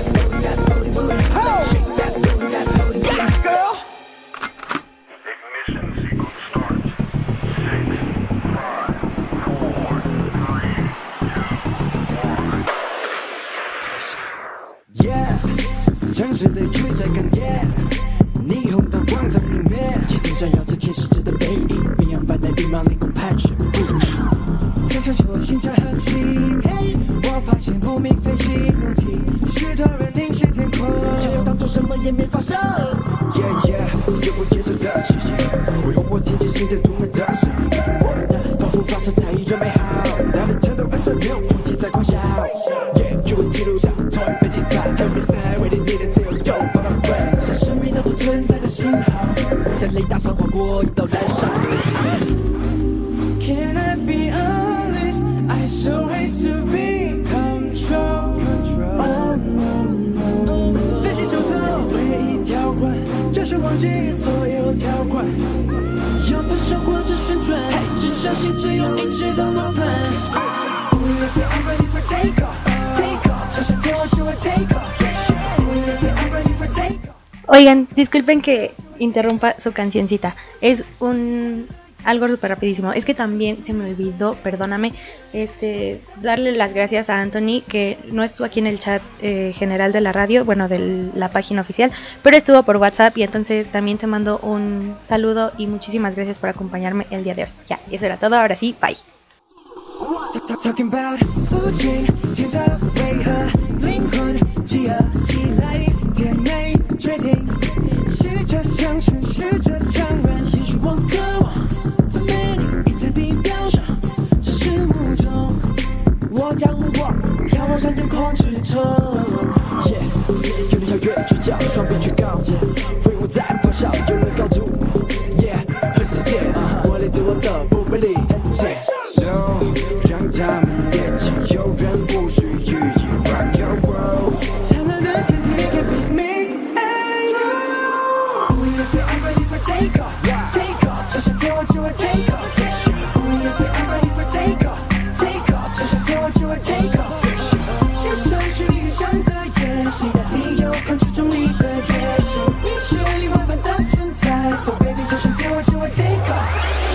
城市的雨在哽咽，霓虹的光在里面，街头上摇着天使着的背影，绵羊般的羽毛凌空盘旋不止。想象出心跳很轻，嘿，我发现不明飞行物体，许多人凝视天空，却又当作什么也没发生。Yeah yeah，有过接受的世界，为何我听见新的独门的声音？我们的仿佛发射才已准备好，他的战斗236腹肌在狂笑。Yeah， 就会记录下同一北京塔 ，Every side 为了你的自由就放放飞，像生命都不存在的信号，在雷达上划过一道燃烧。Can I be honest? I so hate to be control. Oh no no. 飞行守则唯一条款，就是忘记所有条款。要不生活着旋转，只相信只有一直到轮盘。I'm ready for take off, take off. 就像天我就会 take off. I'm ready for take off. Oigan, disculpen que interrumpa su cancioncita. Es algo súper rapidísimo. Es que también se me olvidó, perdóname, darle las gracias a Anthony, que no estuvo aquí en el chat general de la radio, bueno, de la página oficial, pero estuvo por WhatsApp, y entonces también te mando un saludo y muchísimas gracias por acompañarme el día de hoy. Ya, eso era todo, ahora sí, bye. Talking about 不仅天造为何灵魂集合起来天内决定试着长顺试着长软也许我渴望在美丽一在地表上这是无中我将目光眺望上天空之城有人要越聚焦双臂去高阶挥舞在咆哮有人高度和世界我来自我的不被理解让他们连接有人不许予以 rock your world 灿烂的天地 can be me and you I'm ready for take off take off 就像天我就会 take off I'm ready for take off take off 就像天我就会 take off 写上去理想的演戏但你有抗拒中立的野兽你是另外般的存在 so baby 就像天我就会 take off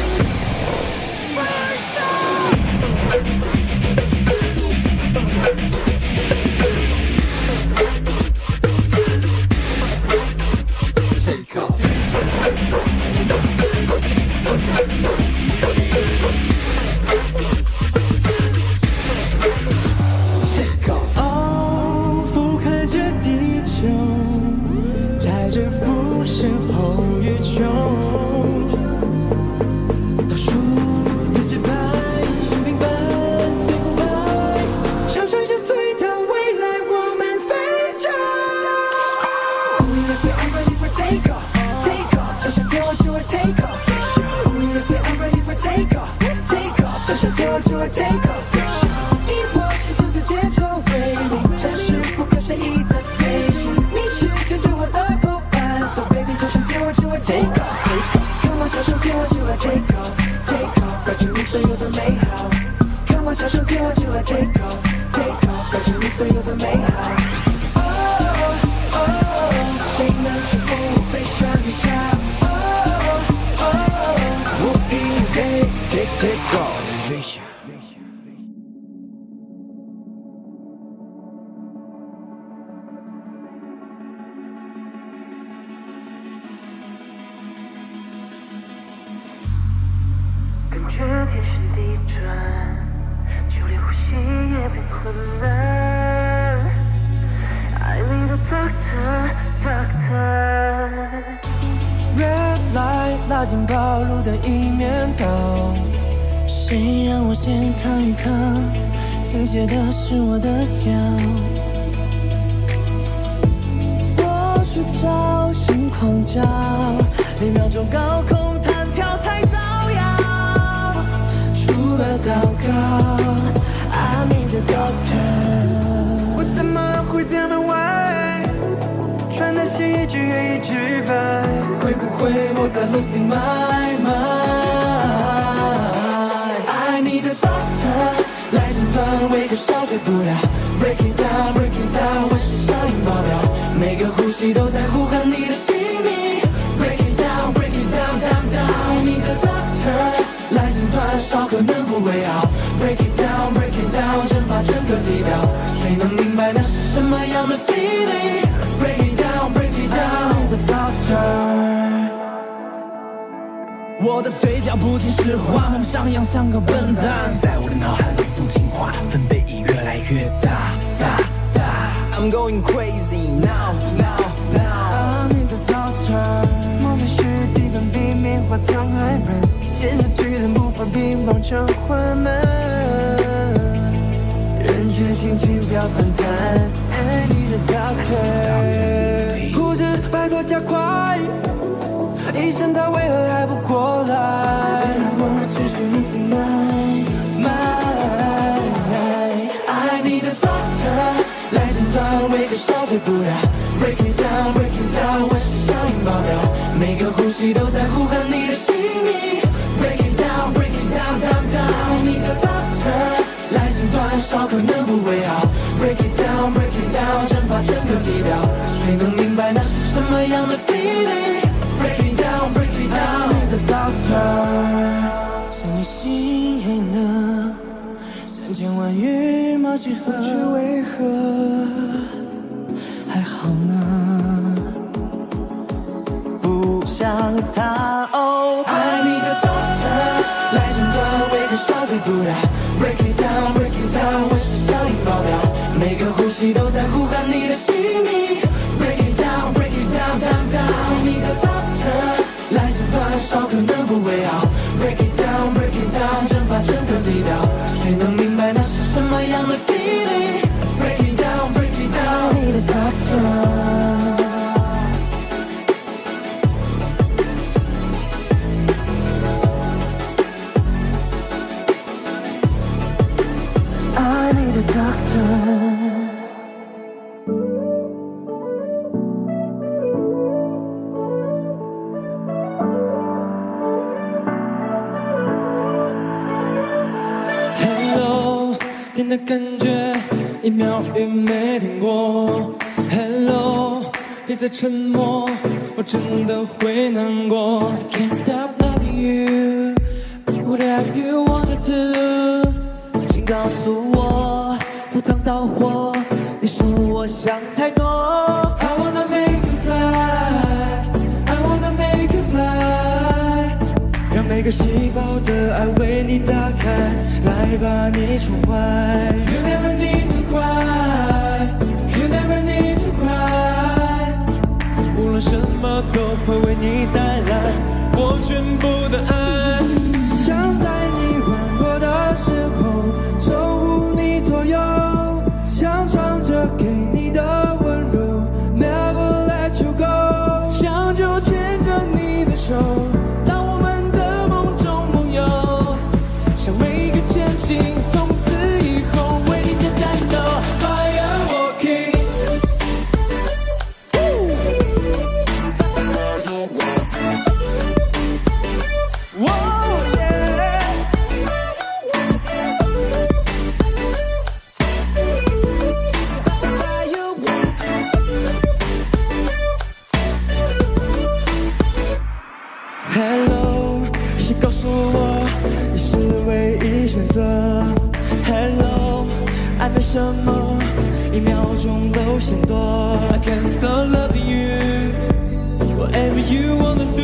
俯瞰着地球在这浮生后宇宙倒数的节拍心平般随风摆朝向相随的未来我们飞着 I'm ready for take off take off 就像天我就会 take off I'm ready for take off take off 就像天我就会 take off 以我心中的节奏为例这是不可思议的飞行你是牵着我的伙伴 so baby 就像天我就会 take off take off 看我享受天我就会 take off take off 关注你所有的美好看我享受天我就会 take off take off 关注你所有的美好谁能说服我飞上云霄我以为 take off vision I need a doctor, doctor. Red light 拉近暴露的一面倒，谁让我先看一看，倾斜的是我的脚。我睡不着，心狂叫，1秒钟高空弹跳太招摇，除了祷告 I need a doctor。 我怎么会这么歪，穿的是一句一句白，会不会我在 losing my mind？I need a doctor， 来诊断为何烧退不了 ，Breaking down breaking down， 我是效应爆表，每个呼吸都在呼喊你的姓名 ，Breaking down breaking down down down， I need a doctor， 来诊断烧可能不会好 ，Breaking down breaking down， 蒸发整个地表，谁能明白那是什么样的 feeling？Breaking down breaking down， I need a doctor。我的嘴角不听使唤，张扬像个笨蛋，在我的脑海里送情话，分贝已越来越大，大大。I'm going crazy now now now。I need a doctor。莫非是地板比棉花糖还软，现实巨人无法比往常缓慢，人却心情不要反弹。I need a doctor。护士拜托加快。医生他为何还不过来？让我持续 losing my mind。I need a doctor， 来诊断为何烧退不了 ，Breaking down breaking down， 我是效应爆表，每个呼吸都在呼喊你的姓名 ，Breaking down breaking down down down， I need a doctor， 来诊断烧可能不会好 ，Breaking down breaking down， 蒸发整个地表，谁能明白那是什么样的 feeling？Breaking down, breaking down, I need a doctor。 像你心黑呢，3000万羽毛几何，却为何还好呢？不想逃。I need a doctor， 来诊断为何烧退不了 ，Breaking down, breaking down， 我是效应爆表，每个呼吸都在呼喊你的姓名 ，Breaking down, breaking down, down down， I need a doctor。来诊断烧可能不会好 ，Breaking down breaking down， 蒸发整个地表，谁能明白那是什么样的 feeling？Breaking down breaking down， I need a doctor。I need a doctor。Hello， 甜的感觉1秒也没停过。Hello， 别再沉默，我真的会难过。I can't stop loving you， whatever you wanna do。 请告诉我，赴汤蹈火，别说我想太多。 I wanna make you fly， I wanna make you fly， 让每个细胞的爱为你打开，来把你宠坏。You never need to cry， You never need to cry， 无论什么都会为你带来我全部的爱。想在你吻我的时候守护你左右，想唱着给你的温柔 Never let you go， 想就牵着你的手，当我们的梦中梦游，想每个前行，从此以后为你的战斗 Fire walking。 Hello， 谁告诉我你是唯一选择 Hello， 爱没什么1秒钟都嫌多 I can't stop loving you， whatever you wanna do